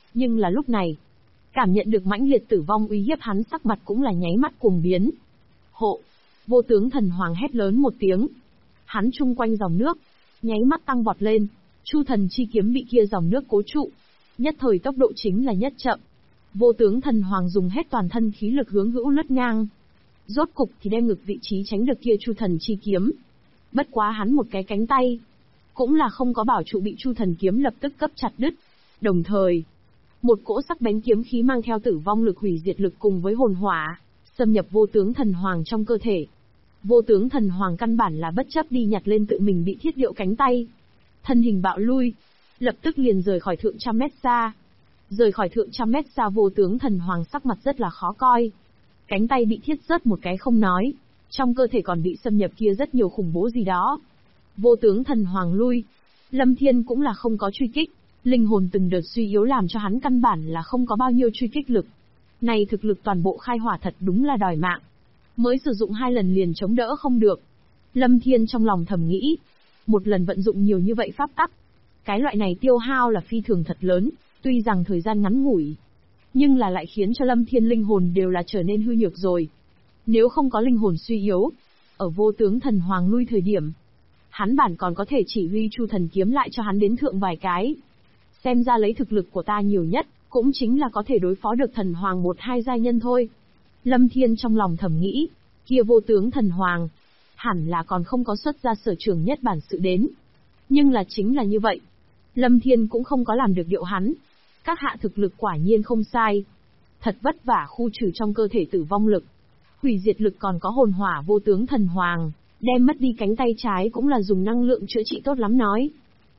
Nhưng là lúc này, cảm nhận được mãnh liệt tử vong uy hiếp hắn, sắc mặt cũng là nháy mắt cuồng biến. Hộ! Vô tướng thần hoàng hét lớn một tiếng. Hắn chung quanh dòng nước, nháy mắt tăng vọt lên. Chu thần chi kiếm bị kia dòng nước cố trụ. Nhất thời tốc độ chính là nhất chậm. Vô tướng thần hoàng dùng hết toàn thân khí lực hướng hữu lướt ngang. Rốt cục thì đem ngực vị trí tránh được kia chu thần chi kiếm. Bất quá hắn một cái cánh tay, cũng là không có bảo trụ, bị chu thần kiếm lập tức cấp chặt đứt. Đồng thời, một cỗ sắc bén kiếm khí mang theo tử vong lực, hủy diệt lực cùng với hồn hỏa, xâm nhập vô tướng thần hoàng trong cơ thể. Vô tướng thần hoàng căn bản là bất chấp đi nhặt lên tự mình bị thiết điệu cánh tay. Thân hình bạo lui, lập tức liền rời khỏi thượng trăm mét xa. Rời khỏi thượng trăm mét xa, vô tướng thần hoàng sắc mặt rất là khó coi. Cánh tay bị thiết rớt một cái không nói, trong cơ thể còn bị xâm nhập kia rất nhiều khủng bố gì đó. Vô tướng thần hoàng lui, Lâm Thiên cũng là không có truy kích, linh hồn từng đợt suy yếu làm cho hắn căn bản là không có bao nhiêu truy kích lực. Này thực lực toàn bộ khai hỏa thật đúng là đòi mạng. Mới sử dụng 2 lần liền chống đỡ không được. Lâm Thiên trong lòng thầm nghĩ, một lần vận dụng nhiều như vậy pháp tắc, cái loại này tiêu hao là phi thường thật lớn, tuy rằng thời gian ngắn ngủi, nhưng là lại khiến cho Lâm Thiên linh hồn đều là trở nên hư nhược rồi. Nếu không có linh hồn suy yếu, ở vô tướng thần hoàng lui thời điểm, hắn bản còn có thể chỉ huy chu thần kiếm lại cho hắn đến thượng vài cái. Xem ra lấy thực lực của ta nhiều nhất, cũng chính là có thể đối phó được thần hoàng 1-2 giai nhân thôi. Lâm Thiên trong lòng thầm nghĩ, kia vô tướng thần hoàng, hẳn là còn không có xuất ra sở trường nhất bản sự đến. Nhưng là chính là như vậy, Lâm Thiên cũng không có làm được điệu hắn. Các hạ thực lực quả nhiên không sai. Thật vất vả khu trừ trong cơ thể tử vong lực, hủy diệt lực, còn có hồn hỏa. Vô tướng thần hoàng, đem mất đi cánh tay trái cũng là dùng năng lượng chữa trị tốt lắm nói.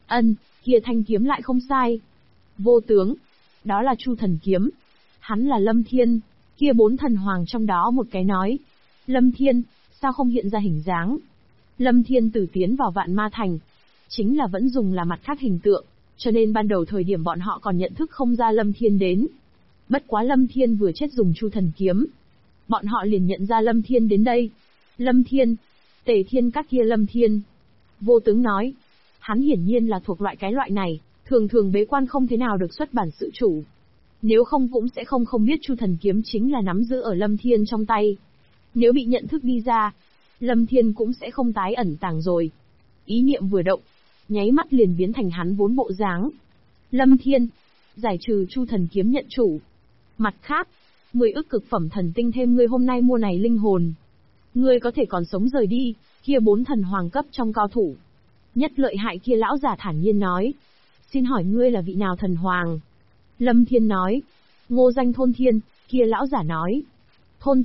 Kia thanh kiếm lại không sai. Vô tướng, đó là chu thần kiếm. Hắn là Lâm Thiên, kia 4 thần hoàng trong đó một cái nói. Lâm Thiên, sao không hiện ra hình dáng? Lâm Thiên từ tiến vào Vạn Ma Thành, chính là vẫn dùng là mặt khác hình tượng, cho nên ban đầu thời điểm bọn họ còn nhận thức không ra Lâm Thiên đến. Bất quá Lâm Thiên vừa chết dùng chu thần kiếm, bọn họ liền nhận ra Lâm Thiên đến đây. Lâm Thiên, Tề Thiên các kia Lâm Thiên. Vô tướng nói, hắn hiển nhiên là thuộc cái loại này, thường thường bế quan không thế nào được xuất bản sự chủ. Nếu không cũng sẽ không biết chu thần kiếm chính là nắm giữ ở Lâm Thiên trong tay. Nếu bị nhận thức đi ra, Lâm Thiên cũng sẽ không tái ẩn tàng rồi. Ý niệm vừa động, nháy mắt liền biến thành hắn vốn bộ dáng. Lâm Thiên, giải trừ chu thần kiếm nhận chủ. Mặt khác, 10 ức cực phẩm thần tinh thêm ngươi hôm nay mua này linh hồn. Ngươi có thể còn sống rời đi. Kia 4 thần hoàng cấp trong cao thủ, nhất lợi hại kia lão giả thản nhiên nói. Xin hỏi ngươi là vị nào thần hoàng? Lâm Thiên nói. Ngô danh Thôn Thiên. Kia lão giả nói. Thôn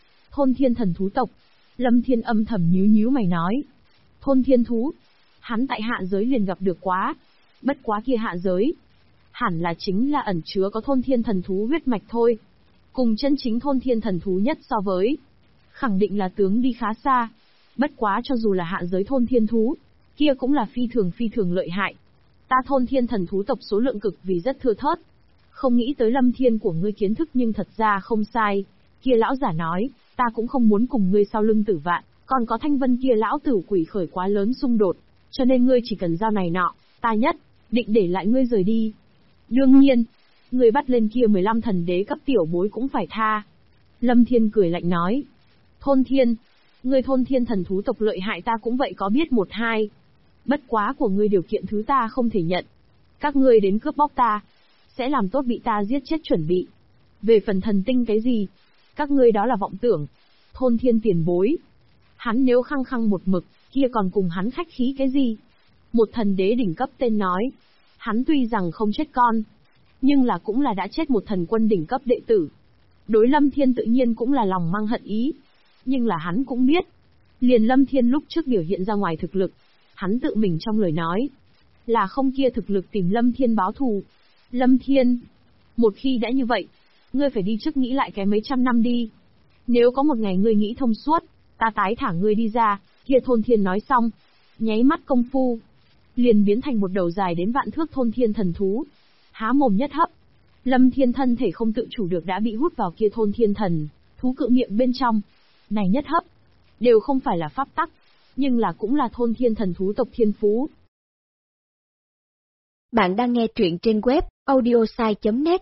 Thiên thần thú tộc. Lâm Thiên âm thầm nhíu mày nói. Thôn Thiên thú, hắn tại hạ giới liền gặp được quá. Bất quá kia hạ giới, hẳn là chính là ẩn chứa có Thôn Thiên thần thú huyết mạch thôi. Cùng chân chính Thôn Thiên thần thú nhất so với, khẳng định là tướng đi khá xa. Bất quá cho dù là hạ giới Thôn Thiên thú, kia cũng là phi thường lợi hại. Ta Thôn Thiên thần thú tộc số lượng cực vì rất thưa thớt. Không nghĩ tới Lâm Thiên của ngươi kiến thức nhưng thật ra không sai. Kia lão giả nói, ta cũng không muốn cùng ngươi sau lưng tử vạn, còn có Thanh Vân kia lão tử quỷ khởi quá lớn xung đột, cho nên ngươi chỉ cần giao này nọ, ta nhất định để lại ngươi rời đi. Đương nhiên, ngươi bắt lên kia 15 thần đế cấp tiểu bối cũng phải tha. Lâm Thiên cười lạnh nói, Thôn Thiên, ngươi Thôn Thiên thần thú tộc lợi hại ta cũng vậy có biết 1-2. Bất quá của ngươi điều kiện thứ ta không thể nhận. Các ngươi đến cướp bóc ta, sẽ làm tốt bị ta giết chết chuẩn bị. Về phần thần tinh cái gì, các ngươi đó là vọng tưởng. Thôn Thiên tiền bối, hắn nếu khăng một mực, kia còn cùng hắn khách khí cái gì? Một thần đế đỉnh cấp tên nói, hắn tuy rằng không chết con, nhưng là cũng là đã chết một thần quân đỉnh cấp đệ tử. Đối Lâm Thiên tự nhiên cũng là lòng mang hận ý, nhưng là hắn cũng biết, liền Lâm Thiên lúc trước biểu hiện ra ngoài thực lực, hắn tự mình trong lời nói, là không kia thực lực tìm Lâm Thiên báo thù. Lâm Thiên, một khi đã như vậy, ngươi phải đi trước nghĩ lại cái mấy trăm năm đi. Nếu có một ngày ngươi nghĩ thông suốt, ta tái thả ngươi đi ra. Kia Thôn Thiên nói xong, nháy mắt công phu, liền biến thành một đầu dài đến vạn thước Thôn Thiên thần thú. Há mồm nhất hấp, Lâm Thiên thân thể không tự chủ được đã bị hút vào kia Thôn Thiên thần thú cự miệng bên trong. Này nhất hấp, đều không phải là pháp tắc, nhưng là cũng là Thôn Thiên thần thú tộc thiên phú. Bạn đang nghe truyện trên web audiosai.net.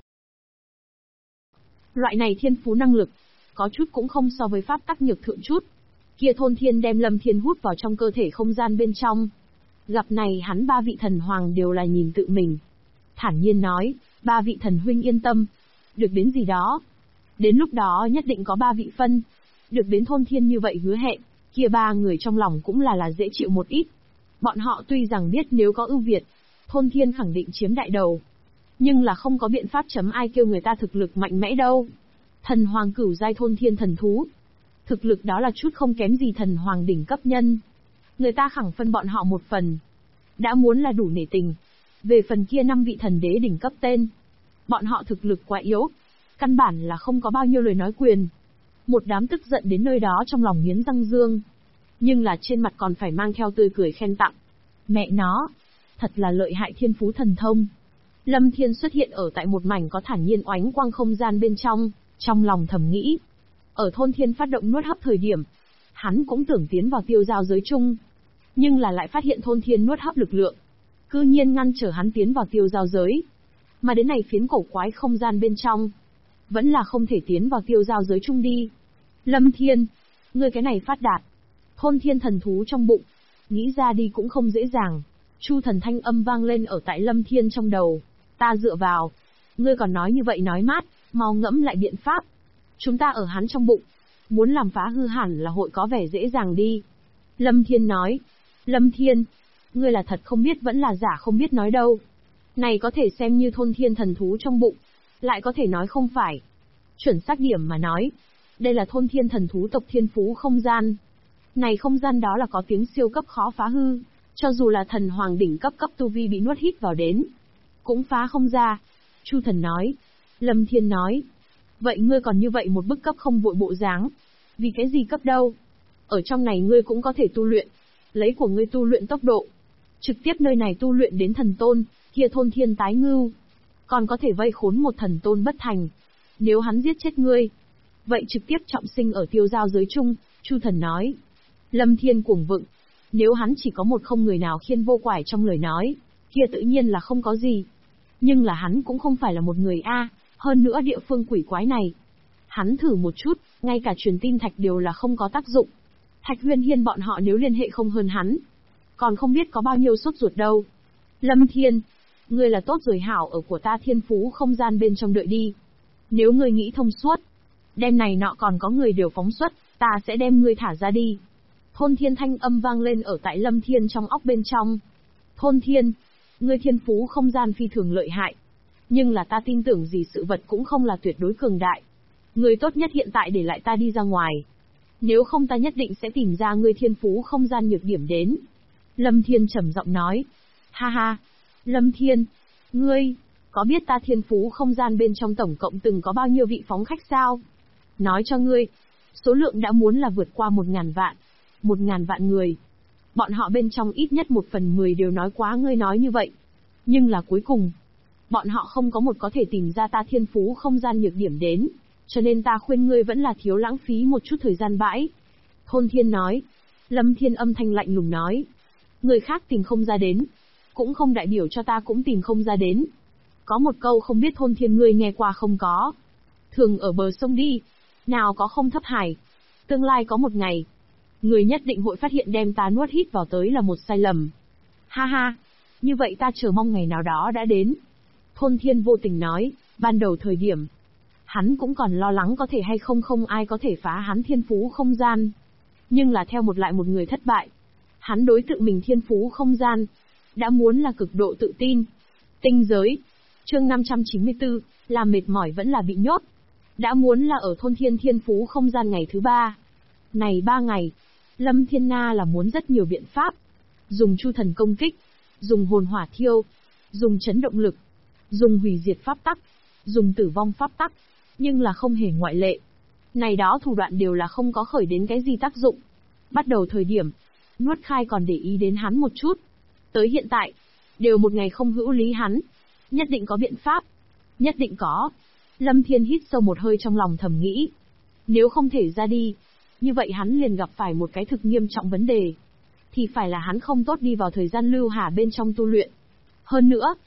Loại này thiên phú năng lực, có chút cũng không so với pháp tắc nhược thượng chút. Kia Thôn Thiên đem Lâm Thiên hút vào trong cơ thể không gian bên trong. Gặp này hắn ba vị thần hoàng đều là nhìn tự mình. Thản nhiên nói, ba vị thần huynh yên tâm. Được đến gì đó. Đến lúc đó nhất định có ba vị phân. Được đến Thôn Thiên như vậy hứa hẹn, kia ba người trong lòng cũng là dễ chịu một ít. Bọn họ tuy rằng biết nếu có ưu việt, Thôn Thiên khẳng định chiếm đại đầu. Nhưng là không có biện pháp chấm ai kêu người ta thực lực mạnh mẽ đâu. Thần hoàng cửu giai Thôn Thiên thần thú. Thực lực đó là chút không kém gì thần hoàng đỉnh cấp nhân. Người ta khẳng phân bọn họ một phần. Đã muốn là đủ nể tình. Về phần kia 5 vị thần đế đỉnh cấp tên. Bọn họ thực lực quá yếu. Căn bản là không có bao nhiêu lời nói quyền. Một đám tức giận đến nơi đó trong lòng nghiến răng dương. Nhưng là trên mặt còn phải mang theo tươi cười khen tặng. Mẹ nó, thật là lợi hại thiên phú thần thông. Lâm Thiên xuất hiện ở tại một mảnh có thản nhiên oánh quang không gian bên trong lòng thầm nghĩ. Ở Thôn Thiên phát động nuốt hấp thời điểm, hắn cũng tưởng tiến vào tiêu giao giới chung. Nhưng là lại phát hiện Thôn Thiên nuốt hấp lực lượng, cư nhiên ngăn trở hắn tiến vào tiêu giao giới. Mà đến này phiến cổ quái không gian bên trong, vẫn là không thể tiến vào tiêu giao giới chung đi. Lâm Thiên, ngươi cái này phát đạt. Thôn Thiên thần thú trong bụng, nghĩ ra đi cũng không dễ dàng. Chu thần thanh âm vang lên ở tại Lâm Thiên trong đầu. Ta dựa vào. Ngươi còn nói như vậy nói mát, mau ngẫm lại biện pháp. Chúng ta ở hắn trong bụng. Muốn làm phá hư hẳn là hội có vẻ dễ dàng đi. Lâm Thiên nói. Lâm Thiên, ngươi là thật không biết vẫn là giả không biết nói đâu. Này có thể xem như Thôn Thiên thần thú trong bụng. Lại có thể nói không phải. Chuẩn xác điểm mà nói. Đây là Thôn Thiên thần thú tộc thiên phú không gian. Này không gian đó là có tiếng siêu cấp khó phá hư. Cho dù là thần hoàng đỉnh cấp tu vi bị nuốt hít vào đến, cũng phá không ra. Chu thần nói. Lâm Thiên nói. Vậy ngươi còn như vậy một bức cấp không vội bộ dáng. Vì cái gì cấp đâu? Ở trong này ngươi cũng có thể tu luyện. Lấy của ngươi tu luyện tốc độ. Trực tiếp nơi này tu luyện đến thần tôn, kia Thôn Thiên tái ngưu. Còn có thể vây khốn một thần tôn bất thành. Nếu hắn giết chết ngươi, vậy trực tiếp trọng sinh ở tiêu giao giới chung, Chu thần nói. Lâm Thiên cuồng vựng. Nếu hắn chỉ có một không người nào khiên vô quải trong lời nói, kia tự nhiên là không có gì. Nhưng là hắn cũng không phải là một người A, hơn nữa địa phương quỷ quái này. Hắn thử một chút, ngay cả truyền tin thạch đều là không có tác dụng. Thạch Huyên Hiên bọn họ nếu liên hệ không hơn hắn, còn không biết có bao nhiêu sốt ruột đâu. Lâm Thiên, ngươi là tốt rồi hảo ở của ta thiên phú không gian bên trong đợi đi. Nếu ngươi nghĩ thông suốt, đêm này nọ còn có người đều phóng xuất, ta sẽ đem ngươi thả ra đi. Thôn Thiên thanh âm vang lên ở tại Lâm Thiên trong óc bên trong. Thôn Thiên, ngươi thiên phú không gian phi thường lợi hại. Nhưng là ta tin tưởng gì sự vật cũng không là tuyệt đối cường đại. Ngươi tốt nhất hiện tại để lại ta đi ra ngoài. Nếu không ta nhất định sẽ tìm ra ngươi thiên phú không gian nhược điểm đến. Lâm Thiên trầm giọng nói. Ha ha, Lâm Thiên, ngươi, có biết ta thiên phú không gian bên trong tổng cộng từng có bao nhiêu vị phóng khách sao? Nói cho ngươi, số lượng đã muốn là vượt qua 1000 vạn. 1000 vạn người. Bọn họ bên trong ít nhất 1/10 đều nói quá ngươi nói như vậy. Nhưng là cuối cùng, bọn họ không có một có thể tìm ra ta thiên phú không gian nhược điểm đến. Cho nên ta khuyên ngươi vẫn là thiếu lãng phí một chút thời gian bãi. Thôn Thiên nói. Lâm Thiên âm thanh lạnh lùng nói. Người khác tìm không ra đến, cũng không đại biểu cho ta cũng tìm không ra đến. Có một câu không biết Thôn Thiên ngươi nghe qua không có. Thường ở bờ sông đi, nào có không thấp hải. Tương lai có một ngày, người nhất định hội phát hiện đem ta nuốt hít vào tới là một sai lầm. Ha ha, như vậy ta chờ mong ngày nào đó đã đến. Thôn Thiên vô tình nói, ban đầu thời điểm, hắn cũng còn lo lắng có thể hay không ai có thể phá hắn thiên phú không gian. Nhưng là theo một lại một người thất bại, hắn đối tự mình thiên phú không gian, đã muốn là cực độ tự tin. Tinh giới, chương 594, là mệt mỏi vẫn là bị nhốt. Đã muốn là ở Thôn Thiên thiên phú không gian ngày thứ 3. Này 3 ngày, Lâm Thiên Na là muốn rất nhiều biện pháp. Dùng chu thần công kích, dùng hồn hỏa thiêu, dùng chấn động lực, dùng hủy diệt pháp tắc, dùng tử vong pháp tắc, nhưng là không hề ngoại lệ. Này đó thủ đoạn đều là không có khởi đến cái gì tác dụng. Bắt đầu thời điểm, Nuốt Khai còn để ý đến hắn một chút. Tới hiện tại, đều một ngày không hữu lý hắn. Nhất định có biện pháp. Nhất định có. Lâm Thiên hít sâu một hơi trong lòng thầm nghĩ. Nếu không thể ra đi, như vậy hắn liền gặp phải một cái thực nghiêm trọng vấn đề. Thì phải là hắn không tốt đi vào thời gian lưu hà bên trong tu luyện. Hơn nữa,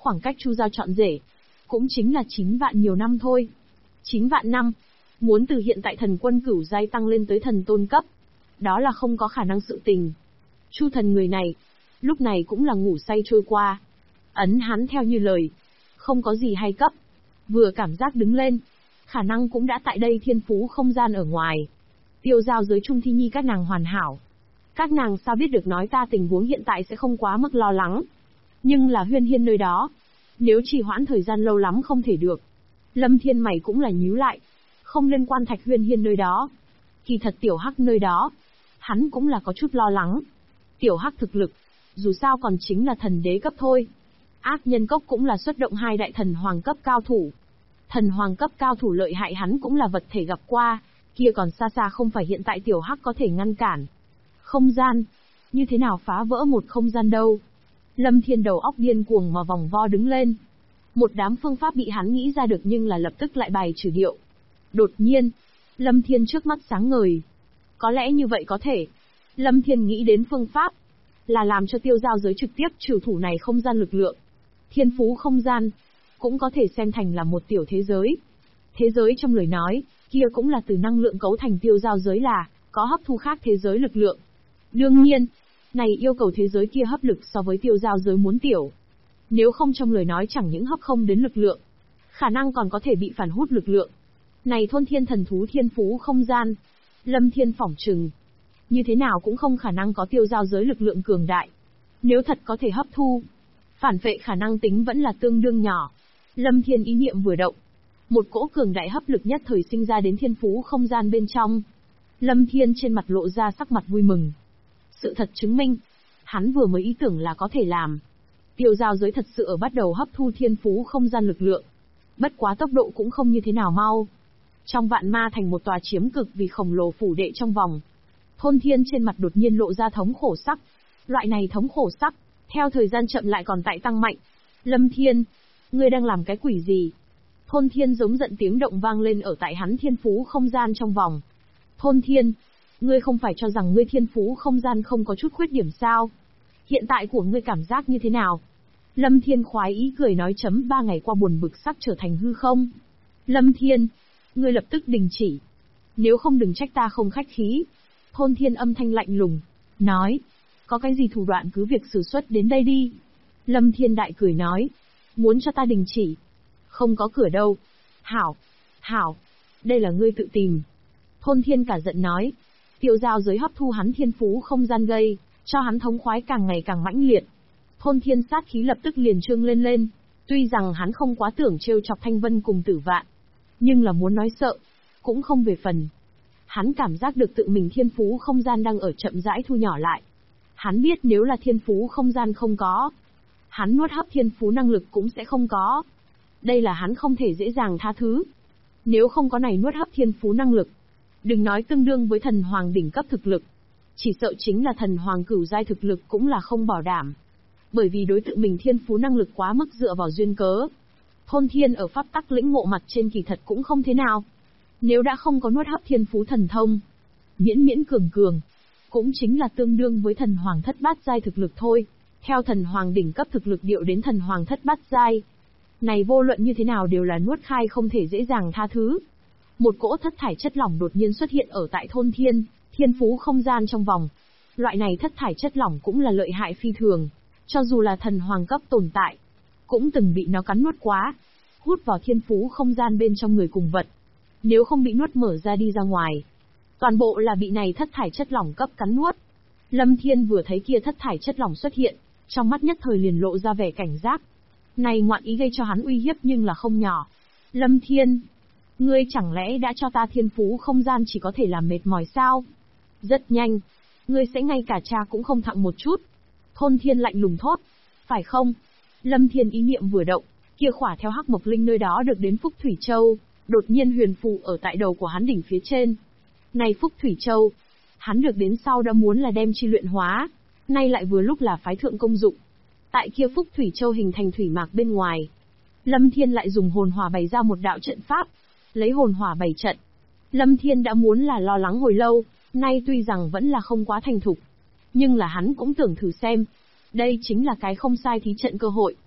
Khoảng cách Chu Giao chọn rể, cũng chính là 9 vạn nhiều năm thôi. 9 vạn năm, muốn từ hiện tại thần quân cửu giai tăng lên tới thần tôn cấp, đó là không có khả năng sự tình. Chu thần người này, lúc này cũng là ngủ say trôi qua. Ấn hắn theo như lời, không có gì hay cấp. Vừa cảm giác đứng lên, khả năng cũng đã tại đây thiên phú không gian ở ngoài. Tiêu giao giới Trung Thi Nhi các nàng hoàn hảo. Các nàng sao biết được nói ta tình huống hiện tại sẽ không quá mức lo lắng. Nhưng là Huyên Hiên nơi đó, nếu trì hoãn thời gian lâu lắm không thể được. Lâm Thiên mày cũng là nhíu lại. Không liên quan Thạch Huyên Hiên nơi đó. Kỳ thật Tiểu Hắc nơi đó, hắn cũng là có chút lo lắng. Tiểu Hắc thực lực, dù sao còn chính là thần đế cấp thôi. Ác nhân cốc cũng là xuất động 2 đại thần hoàng cấp cao thủ. Thần hoàng cấp cao thủ lợi hại hắn cũng là vật thể gặp qua, kia còn xa xa không phải hiện tại Tiểu Hắc có thể ngăn cản. Không gian, như thế nào phá vỡ một không gian đâu? Lâm Thiên đầu óc điên cuồng mà vòng vo đứng lên. Một đám phương pháp bị hắn nghĩ ra được nhưng là lập tức lại bài trừ điệu. Đột nhiên, Lâm Thiên trước mắt sáng ngời. Có lẽ như vậy có thể. Lâm Thiên nghĩ đến phương pháp, là làm cho tiêu giao giới trực tiếp trừ thủ này không gian lực lượng. Thiên phú không gian, cũng có thể xem thành là một tiểu thế giới. Thế giới trong lời nói, kia cũng là từ năng lượng cấu thành tiêu giao giới là, có hấp thu khác thế giới lực lượng. Đương nhiên, này yêu cầu thế giới kia hấp lực so với tiêu giao giới muốn tiểu. Nếu không trong lời nói chẳng những hấp không đến lực lượng, khả năng còn có thể bị phản hút lực lượng. Này thôn thiên thần thú thiên phú không gian, Lâm Thiên phỏng chừng, như thế nào cũng không khả năng có tiêu giao giới lực lượng cường đại. Nếu thật có thể hấp thu, phản vệ khả năng tính vẫn là tương đương nhỏ. Lâm Thiên ý niệm vừa động, một cỗ cường đại hấp lực nhất thời sinh ra đến thiên phú không gian bên trong. Lâm Thiên trên mặt lộ ra sắc mặt vui mừng. Sự thật chứng minh, hắn vừa mới ý tưởng là có thể làm. Tiêu giao giới thật sự ở bắt đầu hấp thu thiên phú không gian lực lượng. Bất quá tốc độ cũng không như thế nào mau. Trong vạn ma thành một tòa chiếm cực vì khổng lồ phủ đệ trong vòng. Thôn Thiên trên mặt đột nhiên lộ ra thống khổ sắc. Loại này thống khổ sắc, theo thời gian chậm lại còn tại tăng mạnh. Lâm Thiên, ngươi đang làm cái quỷ gì? Thôn Thiên giống giận tiếng động vang lên ở tại hắn thiên phú không gian trong vòng. Thôn Thiên, ngươi không phải cho rằng ngươi thiên phú không gian không có chút khuyết điểm sao? Hiện tại của ngươi cảm giác như thế nào? Lâm Thiên khoái ý cười nói 3 ngày qua buồn bực sắc trở thành hư không. Lâm Thiên, ngươi lập tức đình chỉ. Nếu không đừng trách ta không khách khí. Thôn Thiên âm thanh lạnh lùng, nói, có cái gì thủ đoạn cứ việc sử xuất đến đây đi. Lâm Thiên đại cười nói, muốn cho ta đình chỉ? Không có cửa đâu. Hảo, đây là ngươi tự tìm. Thôn Thiên cả giận nói, tiêu giao giới hấp thu hắn thiên phú không gian gây, cho hắn thống khoái càng ngày càng mãnh liệt. Thôn Thiên sát khí lập tức liền trương lên. Tuy rằng hắn không quá tưởng trêu chọc Thanh Vân cùng Tử Vạn, nhưng là muốn nói sợ, cũng không về phần. Hắn cảm giác được tự mình thiên phú không gian đang ở chậm rãi thu nhỏ lại. Hắn biết nếu là thiên phú không gian không có, hắn nuốt hấp thiên phú năng lực cũng sẽ không có. Đây là hắn không thể dễ dàng tha thứ. Nếu không có này nuốt hấp thiên phú năng lực, đừng nói tương đương với thần hoàng đỉnh cấp thực lực, chỉ sợ chính là thần hoàng cửu giai thực lực cũng là không bảo đảm. Bởi vì đối tượng mình thiên phú năng lực quá mức dựa vào duyên cớ. Thôn Thiên ở pháp tắc lĩnh ngộ mặt trên kỳ thật cũng không thế nào. Nếu đã không có nuốt hấp thiên phú thần thông, miễn cường, cũng chính là tương đương với thần hoàng thất bát giai thực lực thôi. Theo thần hoàng đỉnh cấp thực lực điệu đến thần hoàng thất bát giai, này vô luận như thế nào đều là nuốt khai không thể dễ dàng tha thứ. Một cỗ thất thải chất lỏng đột nhiên xuất hiện ở tại thôn Thiên, thiên phú không gian trong vòng. Loại này thất thải chất lỏng cũng là lợi hại phi thường, cho dù là thần hoàng cấp tồn tại, cũng từng bị nó cắn nuốt quá, hút vào thiên phú không gian bên trong người cùng vật. Nếu không bị nuốt mở ra đi ra ngoài, toàn bộ là bị này thất thải chất lỏng cấp cắn nuốt. Lâm Thiên vừa thấy kia thất thải chất lỏng xuất hiện, trong mắt nhất thời liền lộ ra vẻ cảnh giác. Này ngoạn ý gây cho hắn uy hiếp nhưng là không nhỏ. Lâm Thiên, ngươi chẳng lẽ đã cho ta thiên phú không gian chỉ có thể làm mệt mỏi sao? Rất nhanh, ngươi sẽ ngay cả cha cũng không thặng một chút. Thôn Thiên lạnh lùng thốt, phải không? Lâm Thiên ý niệm vừa động, kia khỏa theo Hắc Mộc Linh nơi đó được đến Phúc Thủy Châu, đột nhiên huyền phù ở tại đầu của hắn đỉnh phía trên. Này Phúc Thủy Châu, hắn được đến sau đã muốn là đem chi luyện hóa, nay lại vừa lúc là phái thượng công dụng. Tại kia Phúc Thủy Châu hình thành thủy mạc bên ngoài, Lâm Thiên lại dùng hồn hỏa bày ra một đạo trận pháp, lấy hồn hỏa bày trận. Lâm Thiên đã muốn là lo lắng hồi lâu, nay tuy rằng vẫn là không quá thành thục, nhưng là hắn cũng tưởng thử xem. Đây chính là cái không sai thí trận cơ hội.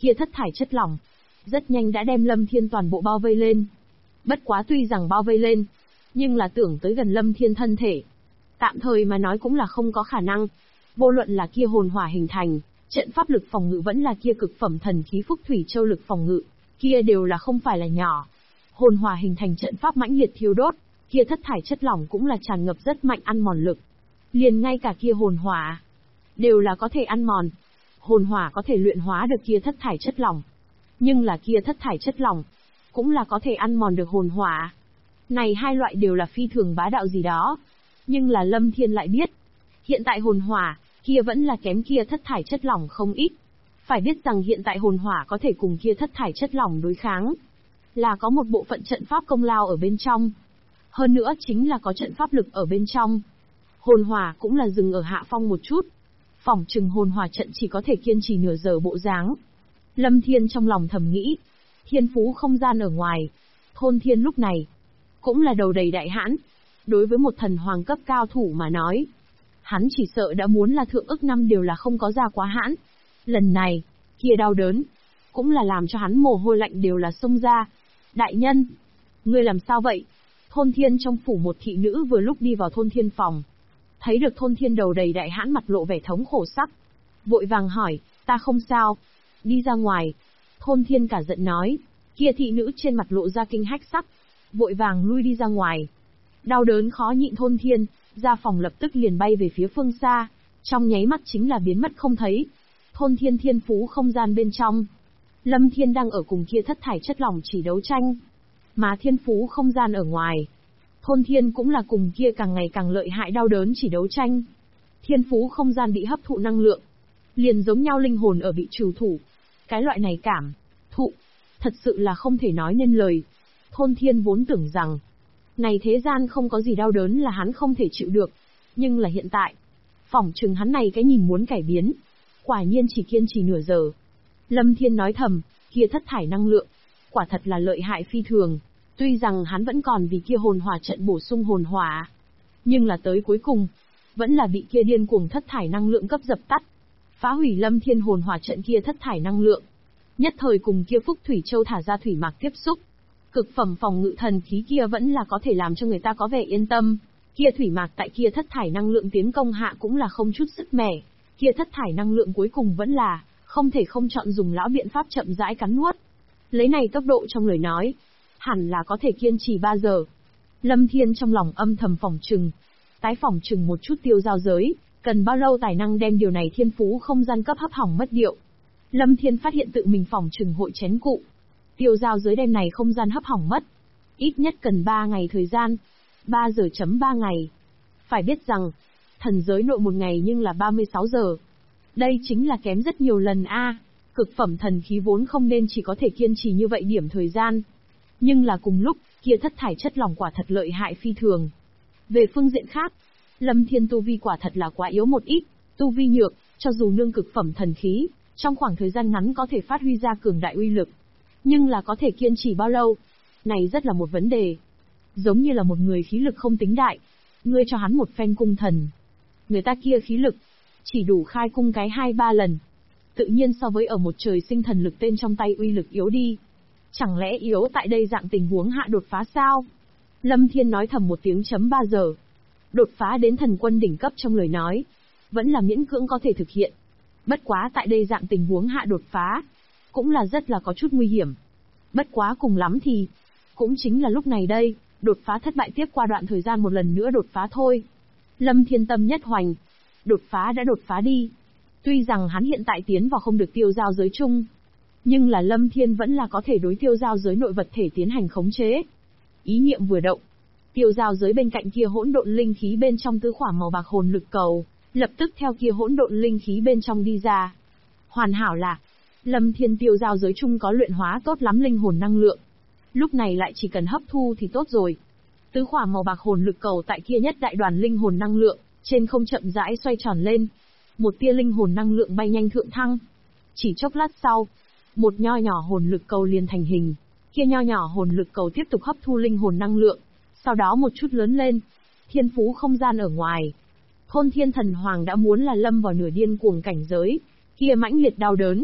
kia thất thải chất lỏng rất nhanh đã đem Lâm Thiên toàn bộ bao vây lên. Bất quá tuy rằng bao vây lên, nhưng là tưởng tới gần Lâm Thiên thân thể, tạm thời mà nói cũng là không có khả năng. Vô luận là kia hồn hỏa hình thành, trận pháp lực phòng ngự vẫn là kia cực phẩm thần khí Phúc Thủy Châu lực phòng ngự, kia đều là không phải là nhỏ. Hồn hỏa hình thành trận pháp mãnh liệt thiêu đốt, kia thất thải chất lỏng cũng là tràn ngập rất mạnh ăn mòn lực. Liền ngay cả kia hồn hỏa đều là có thể ăn mòn. Hồn hỏa có thể luyện hóa được kia thất thải chất lỏng, nhưng là kia thất thải chất lỏng cũng là có thể ăn mòn được hồn hỏa. Này hai loại đều là phi thường bá đạo gì đó. Nhưng là Lâm Thiên lại biết, hiện tại hồn hỏa kia vẫn là kém kia thất thải chất lỏng không ít. Phải biết rằng hiện tại hồn hỏa có thể cùng kia thất thải chất lỏng đối kháng, là có một bộ phận trận pháp công lao ở bên trong. Hơn nữa chính là có trận pháp lực ở bên trong. Hồn hỏa cũng là dừng ở hạ phong một chút. Phỏng chừng hồn hỏa trận chỉ có thể kiên trì nửa giờ bộ dáng. Lâm Thiên trong lòng thầm nghĩ, thiên phú không gian ở ngoài, Thôn Thiên lúc này cũng là đầu đầy đại hãn. Đối với một thần hoàng cấp cao thủ mà nói, hắn chỉ sợ đã muốn là thượng ức năm đều là không có ra quá hãn. Lần này, kia đau đớn, cũng là làm cho hắn mồ hôi lạnh đều là xông ra. Đại nhân, ngươi làm sao vậy? Thôn Thiên trong phủ một thị nữ vừa lúc đi vào Thôn Thiên phòng. Thấy được Thôn Thiên đầu đầy đại hãn mặt lộ vẻ thống khổ sắc. Vội vàng hỏi, ta không sao. Đi ra ngoài. Thôn Thiên cả giận nói. Kia thị nữ trên mặt lộ ra kinh hách sắc. Vội vàng lui đi ra ngoài. Đau đớn khó nhịn Thôn Thiên, ra phòng lập tức liền bay về phía phương xa. Trong nháy mắt chính là biến mất không thấy. Thôn Thiên thiên phú không gian bên trong. Lâm Thiên đang ở cùng kia thất thải chất lỏng chỉ đấu tranh. Mà thiên phú không gian ở ngoài, Thôn Thiên cũng là cùng kia càng ngày càng lợi hại đau đớn chỉ đấu tranh. Thiên phú không gian bị hấp thụ năng lượng, liền giống nhau linh hồn ở bị trừ thủ. Cái loại này cảm thụ, thật sự là không thể nói nên lời. Thôn Thiên vốn tưởng rằng, này thế gian không có gì đau đớn là hắn không thể chịu được. Nhưng là hiện tại, phỏng chừng hắn này cái nhìn muốn cải biến. Quả nhiên chỉ kiên trì nửa giờ. Lâm Thiên nói thầm, kia thất thải năng lượng, quả thật là lợi hại phi thường. Tuy rằng hắn vẫn còn vì kia hồn hỏa trận bổ sung hồn hỏa, nhưng là tới cuối cùng, vẫn là bị kia điên cuồng thất thải năng lượng cấp dập tắt. Phá hủy Lâm Thiên hồn hỏa trận kia thất thải năng lượng. Nhất thời cùng kia Phúc Thủy Châu thả ra thủy mạc tiếp xúc. Cực phẩm phòng ngự thần khí kia vẫn là có thể làm cho người ta có vẻ yên tâm. Kia thủy mạc tại kia thất thải năng lượng tiến công hạ cũng là không chút sức mẻ. Kia thất thải năng lượng cuối cùng vẫn là không thể không chọn dùng lão biện pháp chậm rãi cắn nuốt. Lấy này tốc độ trong lời nói, hẳn là có thể kiên trì 3 giờ. Lâm Thiên trong lòng âm thầm phỏng chừng, tái phỏng chừng một chút tiêu giao giới, cần bao lâu tài năng đem điều này thiên phú không gian cấp hấp hỏng mất điệu. Lâm Thiên phát hiện tự mình phỏng chừng hội chén cụ. Tiêu giao giới đem này không gian hấp hỏng mất, ít nhất cần 3 ngày thời gian. 3 giờ chấm 3 ngày. Phải biết rằng, thần giới nội một ngày nhưng là 36 giờ. Đây chính là kém rất nhiều lần a. Cực phẩm thần khí vốn không nên chỉ có thể kiên trì như vậy điểm thời gian. Nhưng là cùng lúc, kia thất thải chất lỏng quả thật lợi hại phi thường. Về phương diện khác, Lâm Thiên tu vi quả thật là quá yếu một ít, tu vi nhược, cho dù nương cực phẩm thần khí, trong khoảng thời gian ngắn có thể phát huy ra cường đại uy lực. Nhưng là có thể kiên trì bao lâu? Này rất là một vấn đề. Giống như là một người khí lực không tính đại, ngươi cho hắn một phen cung thần. Người ta kia khí lực, chỉ đủ khai cung cái 2-3 lần. Tự nhiên so với ở một trời sinh thần lực tên trong tay uy lực yếu đi. Chẳng lẽ yếu tại đây dạng tình huống hạ đột phá sao? Lâm Thiên nói thầm một tiếng chấm 3 giờ. Đột phá đến thần quân đỉnh cấp trong lời nói, vẫn là miễn cưỡng có thể thực hiện. Bất quá tại đây dạng tình huống hạ đột phá, cũng là rất là có chút nguy hiểm. Bất quá cùng lắm thì, cũng chính là lúc này đây, đột phá thất bại tiếp qua đoạn thời gian một lần nữa đột phá thôi. Lâm Thiên tâm nhất hoành, đột phá đã đột phá đi. Tuy rằng hắn hiện tại tiến vào không được tiêu giao giới chung, nhưng là Lâm Thiên vẫn là có thể đối tiêu giao giới nội vật thể tiến hành khống chế. Ý niệm vừa động, tiêu giao giới bên cạnh kia hỗn độn linh khí bên trong tứ khỏa màu bạc hồn lực cầu, lập tức theo kia hỗn độn linh khí bên trong đi ra. Hoàn hảo là, Lâm Thiên tiêu giao giới chung có luyện hóa tốt lắm linh hồn năng lượng. Lúc này lại chỉ cần hấp thu thì tốt rồi. Tứ khỏa màu bạc hồn lực cầu tại kia nhất đại đoàn linh hồn năng lượng, trên không chậm rãi xoay tròn lên. Một tia linh hồn năng lượng bay nhanh thượng thăng. Chỉ chốc lát sau, một nho nhỏ hồn lực cầu liền thành hình. Kia nho nhỏ hồn lực cầu tiếp tục hấp thu linh hồn năng lượng, sau đó một chút lớn lên. Thiên phú không gian ở ngoài, Thôn Thiên thần hoàng đã muốn là lâm vào nửa điên cuồng cảnh giới, kia mãnh liệt đau đớn,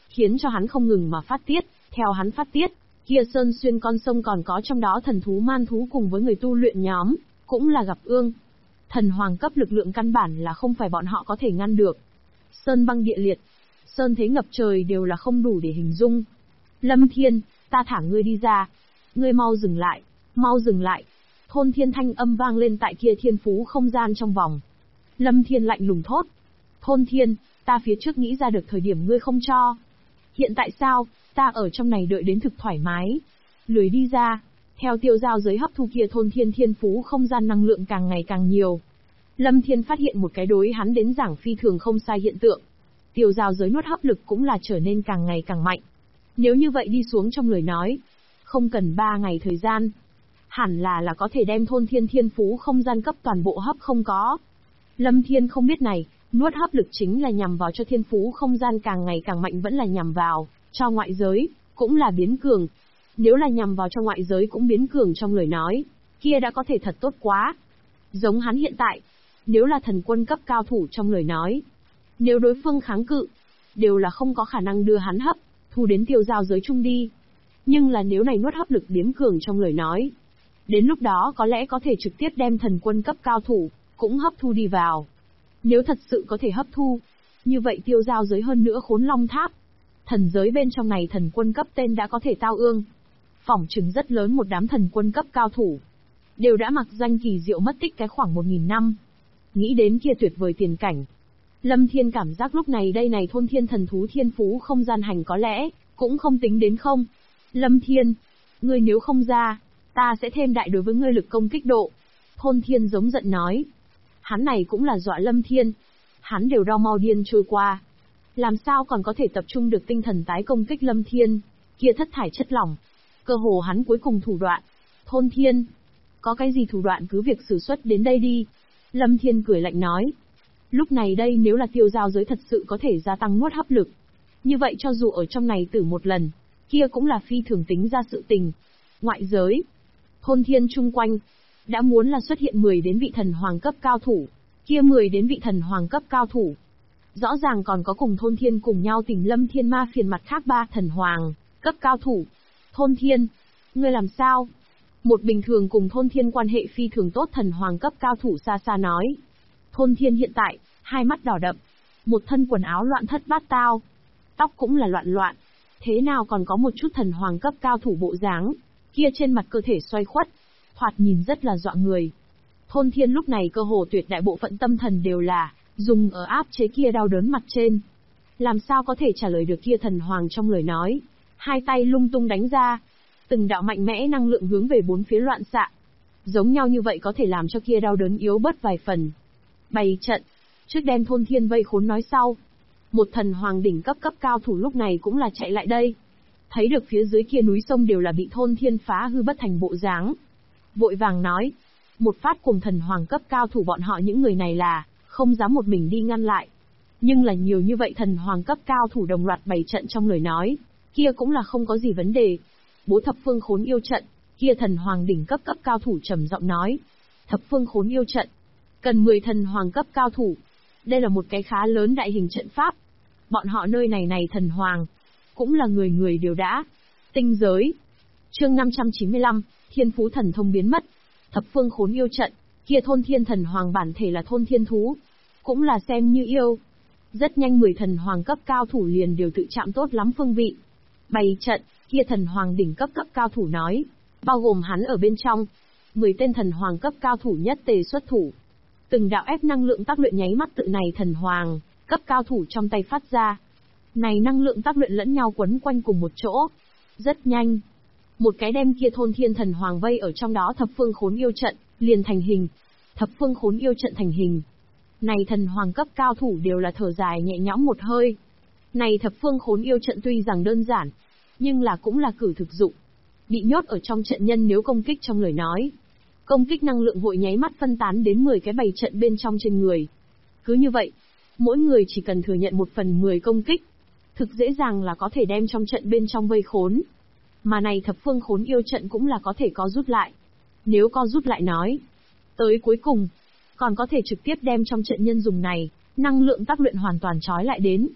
khiến cho hắn không ngừng mà phát tiết. Theo hắn phát tiết, kia sơn xuyên con sông còn có trong đó thần thú man thú cùng với người tu luyện nhóm, cũng là gặp ương. Thần hoàng cấp lực lượng căn bản là không phải bọn họ có thể ngăn được. Sơn băng địa liệt, sơn thế ngập trời đều là không đủ để hình dung. Lâm Thiên, ta thả ngươi đi ra. Ngươi mau dừng lại, mau dừng lại. Thôn Thiên thanh âm vang lên tại kia thiên phú không gian trong vòng. Lâm Thiên lạnh lùng thốt. Thôn Thiên, ta phía trước nghĩ ra được thời điểm ngươi không cho. Hiện tại sao, ta ở trong này đợi đến thực thoải mái. Lười đi ra. Theo tiêu giao giới hấp thu kia Thôn Thiên thiên phú không gian năng lượng càng ngày càng nhiều. Lâm Thiên phát hiện một cái đối hắn đến giảng phi thường không sai hiện tượng. Tiêu giao giới nuốt hấp lực cũng là trở nên càng ngày càng mạnh. Nếu như vậy đi xuống trong lời nói, không cần 3 ngày thời gian, hẳn là có thể đem Thôn Thiên thiên phú không gian cấp toàn bộ hấp không có. Lâm Thiên không biết này, nuốt hấp lực chính là nhằm vào cho thiên phú không gian càng ngày càng mạnh vẫn là nhằm vào cho ngoại giới, cũng là biến cường. Nếu là nhằm vào cho ngoại giới cũng biến cường trong lời nói, kia đã có thể thật tốt quá. Giống hắn hiện tại, nếu là thần quân cấp cao thủ trong lời nói, nếu đối phương kháng cự, đều là không có khả năng đưa hắn hấp thu đến tiêu giao giới chung đi. Nhưng là nếu này nuốt hấp lực biến cường trong lời nói, đến lúc đó có lẽ có thể trực tiếp đem thần quân cấp cao thủ cũng hấp thu đi vào. Nếu thật sự có thể hấp thu, như vậy tiêu giao giới hơn nữa Khốn Long Tháp, thần giới bên trong này thần quân cấp tên đã có thể tao ương. Phỏng chừng rất lớn một đám thần quân cấp cao thủ, đều đã mặc danh kỳ diệu mất tích cái khoảng 1000 năm. Nghĩ đến kia tuyệt vời tiền cảnh, Lâm Thiên cảm giác lúc này đây này Thôn Thiên thần thú thiên phú không gian hành có lẽ cũng không tính đến không. Lâm Thiên, ngươi nếu không ra, ta sẽ thêm đại đối với ngươi lực công kích độ. Thôn Thiên giống giận nói. Hắn này cũng là dọa Lâm Thiên. Hắn đều đau mau điên trôi qua. Làm sao còn có thể tập trung được tinh thần tái công kích Lâm Thiên, kia thất thải chất lỏng. Cơ hồ hắn cuối cùng thủ đoạn. Thôn Thiên, có cái gì thủ đoạn cứ việc sử xuất đến đây đi. Lâm Thiên cười lạnh nói. Lúc này đây nếu là tiêu giao giới thật sự có thể gia tăng nuốt hấp lực, như vậy cho dù ở trong này tử một lần, kia cũng là phi thường tính ra sự tình. Ngoại giới, Thôn Thiên chung quanh, đã muốn là xuất hiện 10 đến vị thần hoàng cấp cao thủ, kia 10 đến vị thần hoàng cấp cao thủ. Rõ ràng còn có cùng Thôn Thiên cùng nhau tìm Lâm Thiên ma phiền mặt khác 3 thần hoàng cấp cao thủ. Thôn Thiên, ngươi làm sao? Một bình thường cùng Thôn Thiên quan hệ phi thường tốt thần hoàng cấp cao thủ xa xa nói. Thôn Thiên hiện tại, hai mắt đỏ đậm, một thân quần áo loạn thất bát tao, tóc cũng là loạn loạn, thế nào còn có một chút thần hoàng cấp cao thủ bộ dáng, kia trên mặt cơ thể xoay khuất, thoạt nhìn rất là dọa người. Thôn Thiên lúc này cơ hồ tuyệt đại bộ phận tâm thần đều là dùng ở áp chế kia đau đớn mặt trên. Làm sao có thể trả lời được kia thần hoàng trong lời nói, hai tay lung tung đánh ra, từng đạo mạnh mẽ năng lượng hướng về bốn phía loạn xạ. Giống nhau như vậy có thể làm cho kia đau đớn yếu bớt vài phần. Bày trận, trước đem Thôn Thiên vây khốn nói sau. Một thần hoàng đỉnh cấp cao thủ lúc này cũng là chạy lại đây. Thấy được phía dưới kia núi sông đều là bị Thôn Thiên phá hư bất thành bộ dáng. Vội vàng nói, một phát cùng thần hoàng cấp cao thủ bọn họ những người này là không dám một mình đi ngăn lại. Nhưng là nhiều như vậy thần hoàng cấp cao thủ đồng loạt bày trận trong lời nói, kia cũng là không có gì vấn đề. Bố thập phương khốn yêu trận, kia thần hoàng đỉnh cấp cao thủ trầm giọng nói. Thập phương khốn yêu trận, cần 10 thần hoàng cấp cao thủ. Đây là một cái khá lớn đại hình trận pháp. Bọn họ nơi này thần hoàng, cũng là người người đều đã. Tinh giới. Chương 595, Thiên phú thần thông biến mất. Thập phương khốn yêu trận, kia Thôn Thiên thần hoàng bản thể là Thôn Thiên thú, cũng là xem như yêu. Rất nhanh 10 thần hoàng cấp cao thủ liền đều tự chạm tốt lắm phương vị. Bày trận, kia thần hoàng đỉnh cấp cao thủ nói, bao gồm hắn ở bên trong. 10 tên thần hoàng cấp cao thủ nhất tề xuất thủ. Từng đạo ép năng lượng tác luyện nháy mắt tự này thần hoàng cấp cao thủ trong tay phát ra. Này năng lượng tác luyện lẫn nhau quấn quanh cùng một chỗ. Rất nhanh, một cái đem kia Thôn Thiên thần hoàng vây ở trong đó thập phương khốn yêu trận liền thành hình. Thập phương khốn yêu trận thành hình. Này thần hoàng cấp cao thủ đều là thở dài nhẹ nhõm một hơi. Này thập phương khốn yêu trận tuy rằng đơn giản, nhưng là cũng là cử thực dụng. Bị nhốt ở trong trận nhân nếu công kích trong lời nói, công kích năng lượng hội nháy mắt phân tán đến 10 cái bày trận bên trong trên người. Cứ như vậy, mỗi người chỉ cần thừa nhận 1/10 công kích, thực dễ dàng là có thể đem trong trận bên trong vây khốn. Mà này thập phương khốn yêu trận cũng là có thể co rút lại. Nếu co rút lại nói, tới cuối cùng, còn có thể trực tiếp đem trong trận nhân dùng này, năng lượng tác luyện hoàn toàn trói lại đến.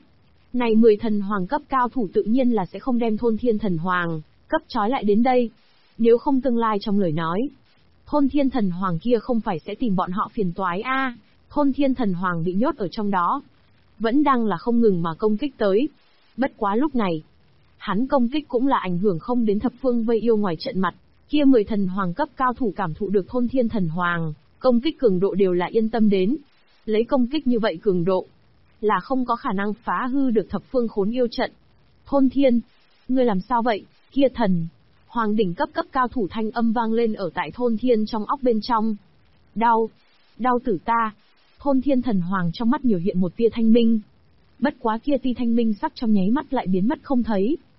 Này 10 thần hoàng cấp cao thủ tự nhiên là sẽ không đem thôn thiên thần hoàng cấp trói lại đến đây. Nếu không tương lai trong lời nói, thôn thiên thần hoàng kia không phải sẽ tìm bọn họ phiền toái a. Thôn thiên thần hoàng bị nhốt ở trong đó, vẫn đang là không ngừng mà công kích tới. Bất quá lúc này, hắn công kích cũng là ảnh hưởng không đến thập phương vây yêu ngoài trận mặt, kia 10 thần hoàng cấp cao thủ cảm thụ được thôn thiên thần hoàng, công kích cường độ đều là yên tâm đến. Lấy công kích như vậy cường độ, là không có khả năng phá hư được thập phương khốn yêu trận. Thôn thiên, ngươi làm sao vậy, kia thần, hoàng đỉnh cấp cao thủ thanh âm vang lên ở tại thôn thiên trong óc bên trong. Đau, đau tử ta. Thôn thiên thần hoàng trong mắt nhiều hiện một tia thanh minh. Bất quá kia ti thanh minh sắc trong nháy mắt lại biến mất không thấy.